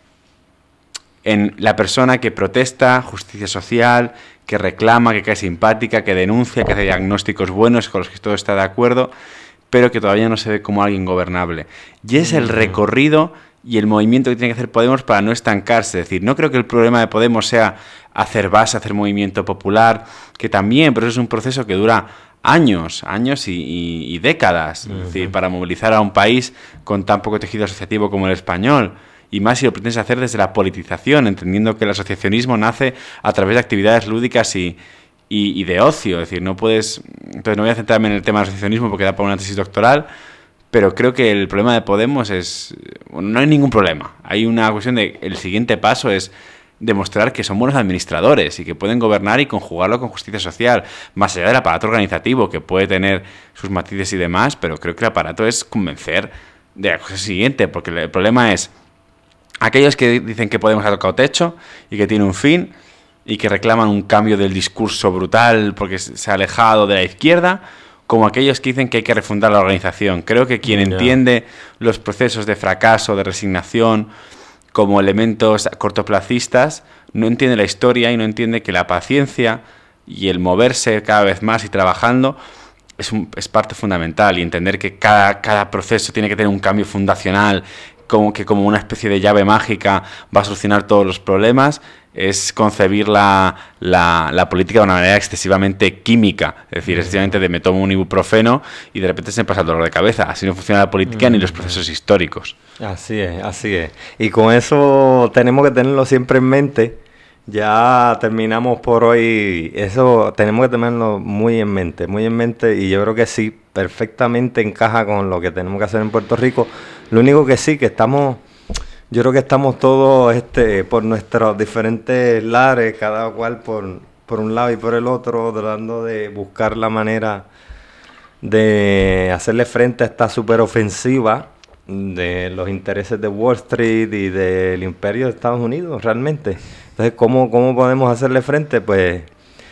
en la persona que protesta, justicia social, que reclama, que cae simpática, que denuncia, que hace diagnósticos buenos con los que todo está de acuerdo, pero que todavía no se ve como alguien gobernable. Y es el recorrido y el movimiento que tiene que hacer Podemos para no estancarse. Es decir, no creo que el problema de Podemos sea hacer base, hacer movimiento popular, que también, pero eso es un proceso que dura años, años y, y, y décadas. Uh-huh. Es decir, para movilizar a un país con tan poco tejido asociativo como el español. Y más si lo pretendes hacer desde la politización, entendiendo que el asociacionismo nace a través de actividades lúdicas y, y, y de ocio. Es decir, no puedes... Entonces no voy a centrarme en el tema del asociacionismo porque da para una tesis doctoral, pero creo que el problema de Podemos es... Bueno, no hay ningún problema. Hay una cuestión de... El siguiente paso es demostrar que son buenos administradores y que pueden gobernar y conjugarlo con justicia social, más allá del aparato organizativo, que puede tener sus matices y demás, pero creo que el aparato es convencer de la cosa siguiente, porque el problema es... Aquellos que dicen que Podemos ha tocado techo y que tiene un fin y que reclaman un cambio del discurso brutal porque se ha alejado de la izquierda, como aquellos que dicen que hay que refundar la organización. Creo que quien yeah. entiende los procesos de fracaso, de resignación, como elementos cortoplacistas, no entiende la historia y no entiende que la paciencia y el moverse cada vez más y trabajando es, un, es parte fundamental, y entender que cada, cada proceso tiene que tener un cambio fundacional, como que como una especie de llave mágica va a solucionar todos los problemas, es concebir la, la, la política de una manera excesivamente química, es decir, excesivamente de me tomo un ibuprofeno y de repente se me pasa el dolor de cabeza. Así no funciona la política mm. ni los procesos históricos. Así es, así es. Y con eso tenemos que tenerlo siempre en mente. Ya terminamos por hoy. Eso tenemos que tenerlo muy en mente, muy en mente, y yo creo que sí, perfectamente encaja con lo que tenemos que hacer en Puerto Rico. Lo único que sí, que estamos, yo creo que estamos todos este, por nuestros diferentes lares, cada cual por, por un lado y por el otro, tratando de buscar la manera de hacerle frente a esta superofensiva de los intereses de Wall Street y del imperio de Estados Unidos, realmente. Entonces, ¿cómo, cómo podemos hacerle frente? Pues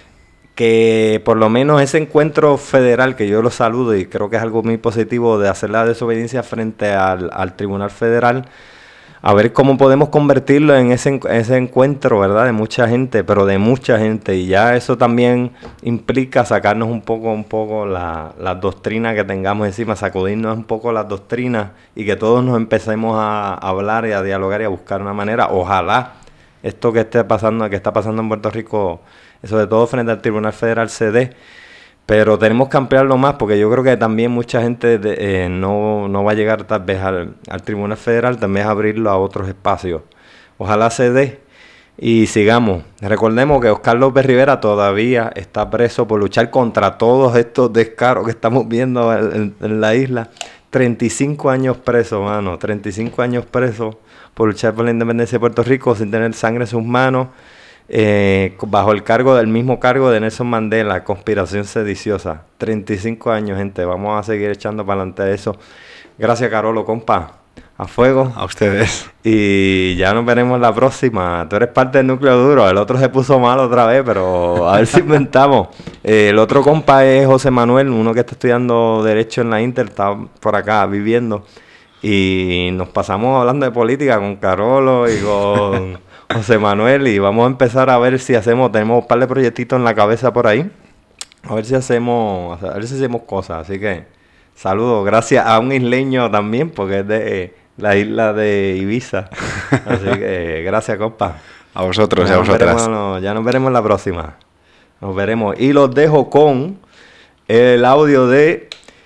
que por lo menos ese encuentro federal, que yo lo saludo y creo que es algo muy positivo, de hacer la desobediencia frente al, al Tribunal Federal, a ver cómo podemos convertirlo en ese, ese encuentro, ¿verdad?, de mucha gente, pero de mucha gente, y ya eso también implica sacarnos un poco, un poco la, las doctrinas que tengamos encima, sacudirnos un poco las doctrinas y que todos nos empecemos a hablar y a dialogar y a buscar una manera. Ojalá esto que esté pasando, que está pasando en Puerto Rico, sobre todo frente al Tribunal Federal, se dé, pero tenemos que ampliarlo más, porque yo creo que también mucha gente de, eh, no, no va a llegar tal vez al, al Tribunal Federal, también es abrirlo a otros espacios. Ojalá se dé y sigamos. Recordemos que Oscar López Rivera todavía está preso por luchar contra todos estos descaros que estamos viendo en, en, en la isla. treinta y cinco años preso, mano, treinta y cinco años preso por luchar por la independencia de Puerto Rico sin tener sangre en sus manos. Eh, bajo el cargo del mismo cargo de Nelson Mandela, conspiración sediciosa. treinta y cinco años, gente. Vamos a seguir echando para adelante eso. Gracias, Carolo, compa. A fuego. A ustedes. Y ya nos veremos la próxima. Tú eres parte del núcleo duro. El otro se puso mal otra vez, pero a ver si inventamos. Eh, el otro compa es José Manuel, uno que está estudiando Derecho en la Inter, está por acá viviendo. Y nos pasamos hablando de política con Carolo y con José Manuel, y vamos a empezar a ver si hacemos, tenemos un par de proyectitos en la cabeza por ahí, a ver si hacemos, a ver si hacemos cosas. Así que saludos, gracias a un isleño también, porque es de eh, la isla de Ibiza. Así que gracias, compa. A vosotros y a vosotras. Veremos, no, ya nos veremos la próxima. Nos veremos. Y los dejo con el audio de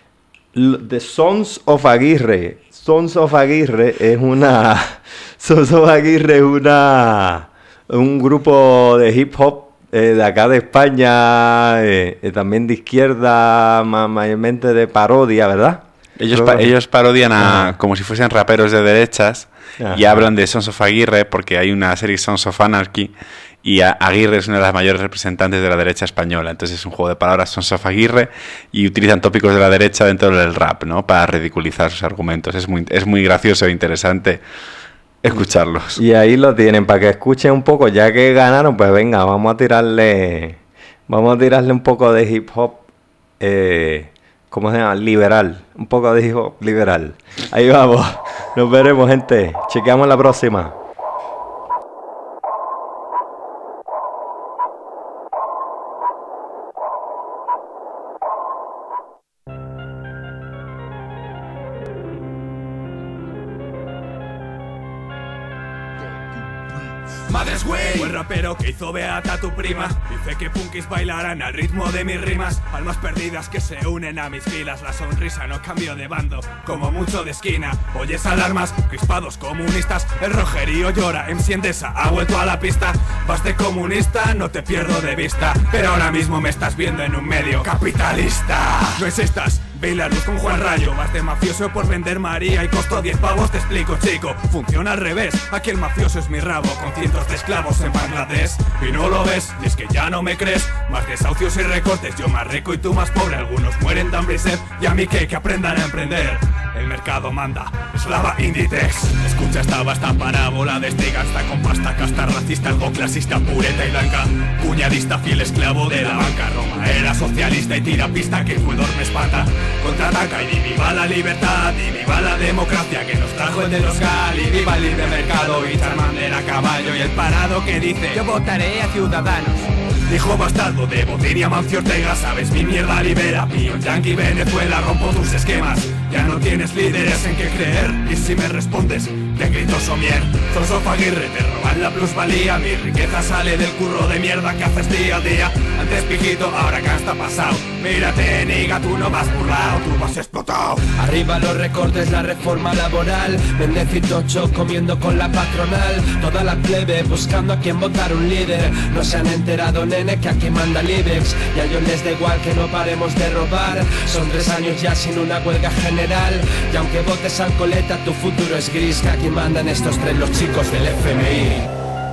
The Sons of Aguirre. Sons of Aguirre es una... Sons of Aguirre es una... un grupo de hip hop eh, de acá de España, eh, eh, también de izquierda, ma- mayormente de parodia, ¿verdad? Ellos, pa- ellos parodian a, Ajá. como si fuesen raperos de derechas. Ajá. Y hablan de Sons of Aguirre porque hay una serie Sons of Anarchy y a- Aguirre es una de las mayores representantes de la derecha española. Entonces es un juego de palabras, Sons of Aguirre, y utilizan tópicos de la derecha dentro del rap, ¿no? Para ridiculizar sus argumentos. Es muy, es muy gracioso e interesante escucharlos. Y ahí lo tienen, para que escuchen un poco, ya que ganaron, pues venga, vamos a tirarle, vamos a tirarle un poco de hip hop, eh, ¿cómo se llama? Liberal, un poco de hip hop liberal. Ahí vamos, nos veremos, gente, chequeamos la próxima. Madres güey, fue el rapero que hizo Beata tu prima. Dice que punkis bailarán al ritmo de mis rimas. Almas perdidas que se unen a mis filas. La sonrisa no cambió de bando, como mucho de esquina. Oyes alarmas, crispados comunistas. El rojerío llora, M C Endesa ha vuelto a la pista. Vas de comunista, no te pierdo de vista. Pero ahora mismo me estás viendo en un medio capitalista. No existas, ve la luz con Juan Rayo. Vas de mafioso por vender María y costó diez pavos, te explico chico. Funciona al revés, aquí el mafioso es mi rabo. Con cientos de esclavos en Bangladesh. Y no lo ves, y es que ya no me crees. Más desahucios y recortes, yo más rico y tú más pobre. Algunos mueren de hambre y sed, y a mí que, que aprendan a emprender. El mercado manda, eslava Inditex. Escucha esta vasta parábola de este gasta con pasta, casta racista, algo clasista, pureta y blanca. Cuñadista, fiel esclavo de la banca. Roma era socialista y tira pista, que fue dorme espanta. Contraataca y viva la libertad, y viva la democracia que nos trajo el de los Gal. Y viva el libre mercado, y Charmander a caballo. Y el parado que dice, yo votaré a Ciudadanos. Hijo bastardo de Botín, Amancio Ortega, sabes mi mierda libera. Pío Yankee, Venezuela, rompo tus esquemas. Ya no tienes líderes en qué creer. Y si me respondes, te grito somier. Sons of Aguirre, te roban la plusvalía. Mi riqueza sale del curro de mierda que haces día a día. Antes pijito, ahora casta pasado. Mírate, niga, tú no vas burlao, tú vas explotado. Arriba los recortes, la reforma laboral. Méndez y Tocho comiendo con la patronal. Toda la plebe buscando a quien votar un líder. No se han enterado, nene, que aquí manda el IBEX. Y a ellos les da igual que no paremos de robar. Son tres años ya sin una huelga general. Y aunque votes al coleta, tu futuro es gris. Que aquí mandan estos tres, los chicos del F M I.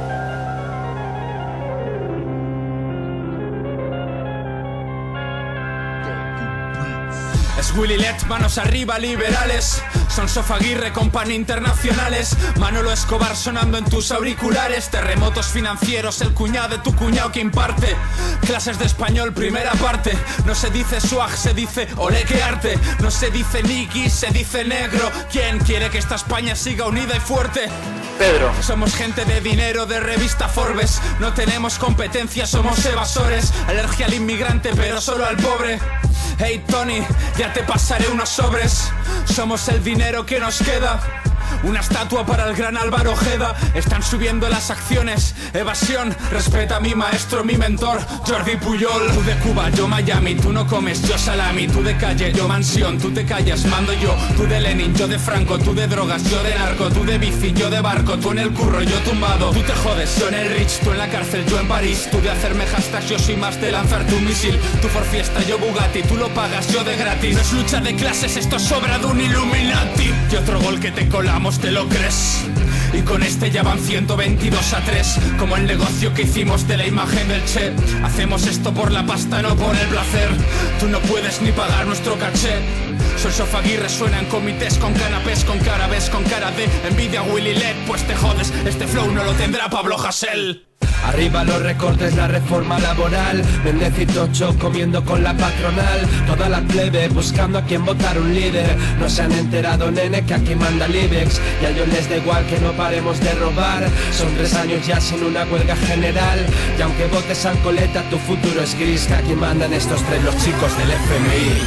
Es Willy Let, manos arriba, liberales. Sons of Aguirre con pan internacionales. Manolo Escobar sonando en tus auriculares. Terremotos financieros, el cuñado de tu cuñado que imparte clases de español, primera parte. No se dice swag, se dice ole que arte. No se dice Nicky, se dice negro. ¿Quién quiere que esta España siga unida y fuerte? Pedro. Somos gente de dinero, de revista Forbes. No tenemos competencia, somos evasores. Alergia al inmigrante, pero solo al pobre. Hey Tony, ya te pasaré unos sobres. Somos el dinero que nos queda. Una estatua para el gran Álvaro Ojeda. Están subiendo las acciones. Evasión, respeta a mi maestro, mi mentor, Jordi Puyol. Tú de Cuba, yo Miami, tú no comes, yo salami. Tú de calle, yo mansión, tú te callas, mando yo. Tú de Lenin, yo de Franco, tú de drogas, yo de narco. Tú de bici, yo de barco, tú en el curro, yo tumbado. Tú te jodes, yo en el Rich, tú en la cárcel, yo en París. Tú de hacerme hashtags, yo soy más de lanzarte un misil. Tú por fiesta, yo Bugatti, tú lo pagas, yo de gratis. No es lucha de clases, esto es obra de un Illuminati. Y otro gol que te colamos, ¿te lo crees? Y con este ya van ciento veintidós a tres. Como el negocio que hicimos de la imagen del Che. Hacemos esto por la pasta, no por el placer. Tú no puedes ni pagar nuestro caché. Sons of Aguirre suena en comités con canapés, con cara B, con cara de envidia Willy Led. Pues te jodes, este flow no lo tendrá Pablo Hasél. Arriba los recortes, la reforma laboral. Méndez y Tocho comiendo con la patronal. Toda la plebe buscando a quien votar un líder. No se han enterado, nene, que aquí manda el IBEX. Y a ellos les da igual que no paremos de robar. Son tres años ya sin una huelga general. Y aunque votes al coleta, tu futuro es gris. Que aquí mandan estos tres, los chicos del F M I.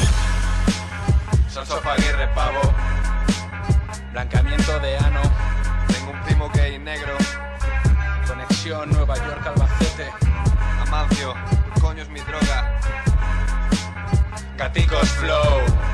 Sons of Aguirre, pavo. Blanqueamiento de ano. Tengo un primo gay negro. Conexión Nueva York, Albacete. Amancio, coño es mi droga. Gaticos Flow.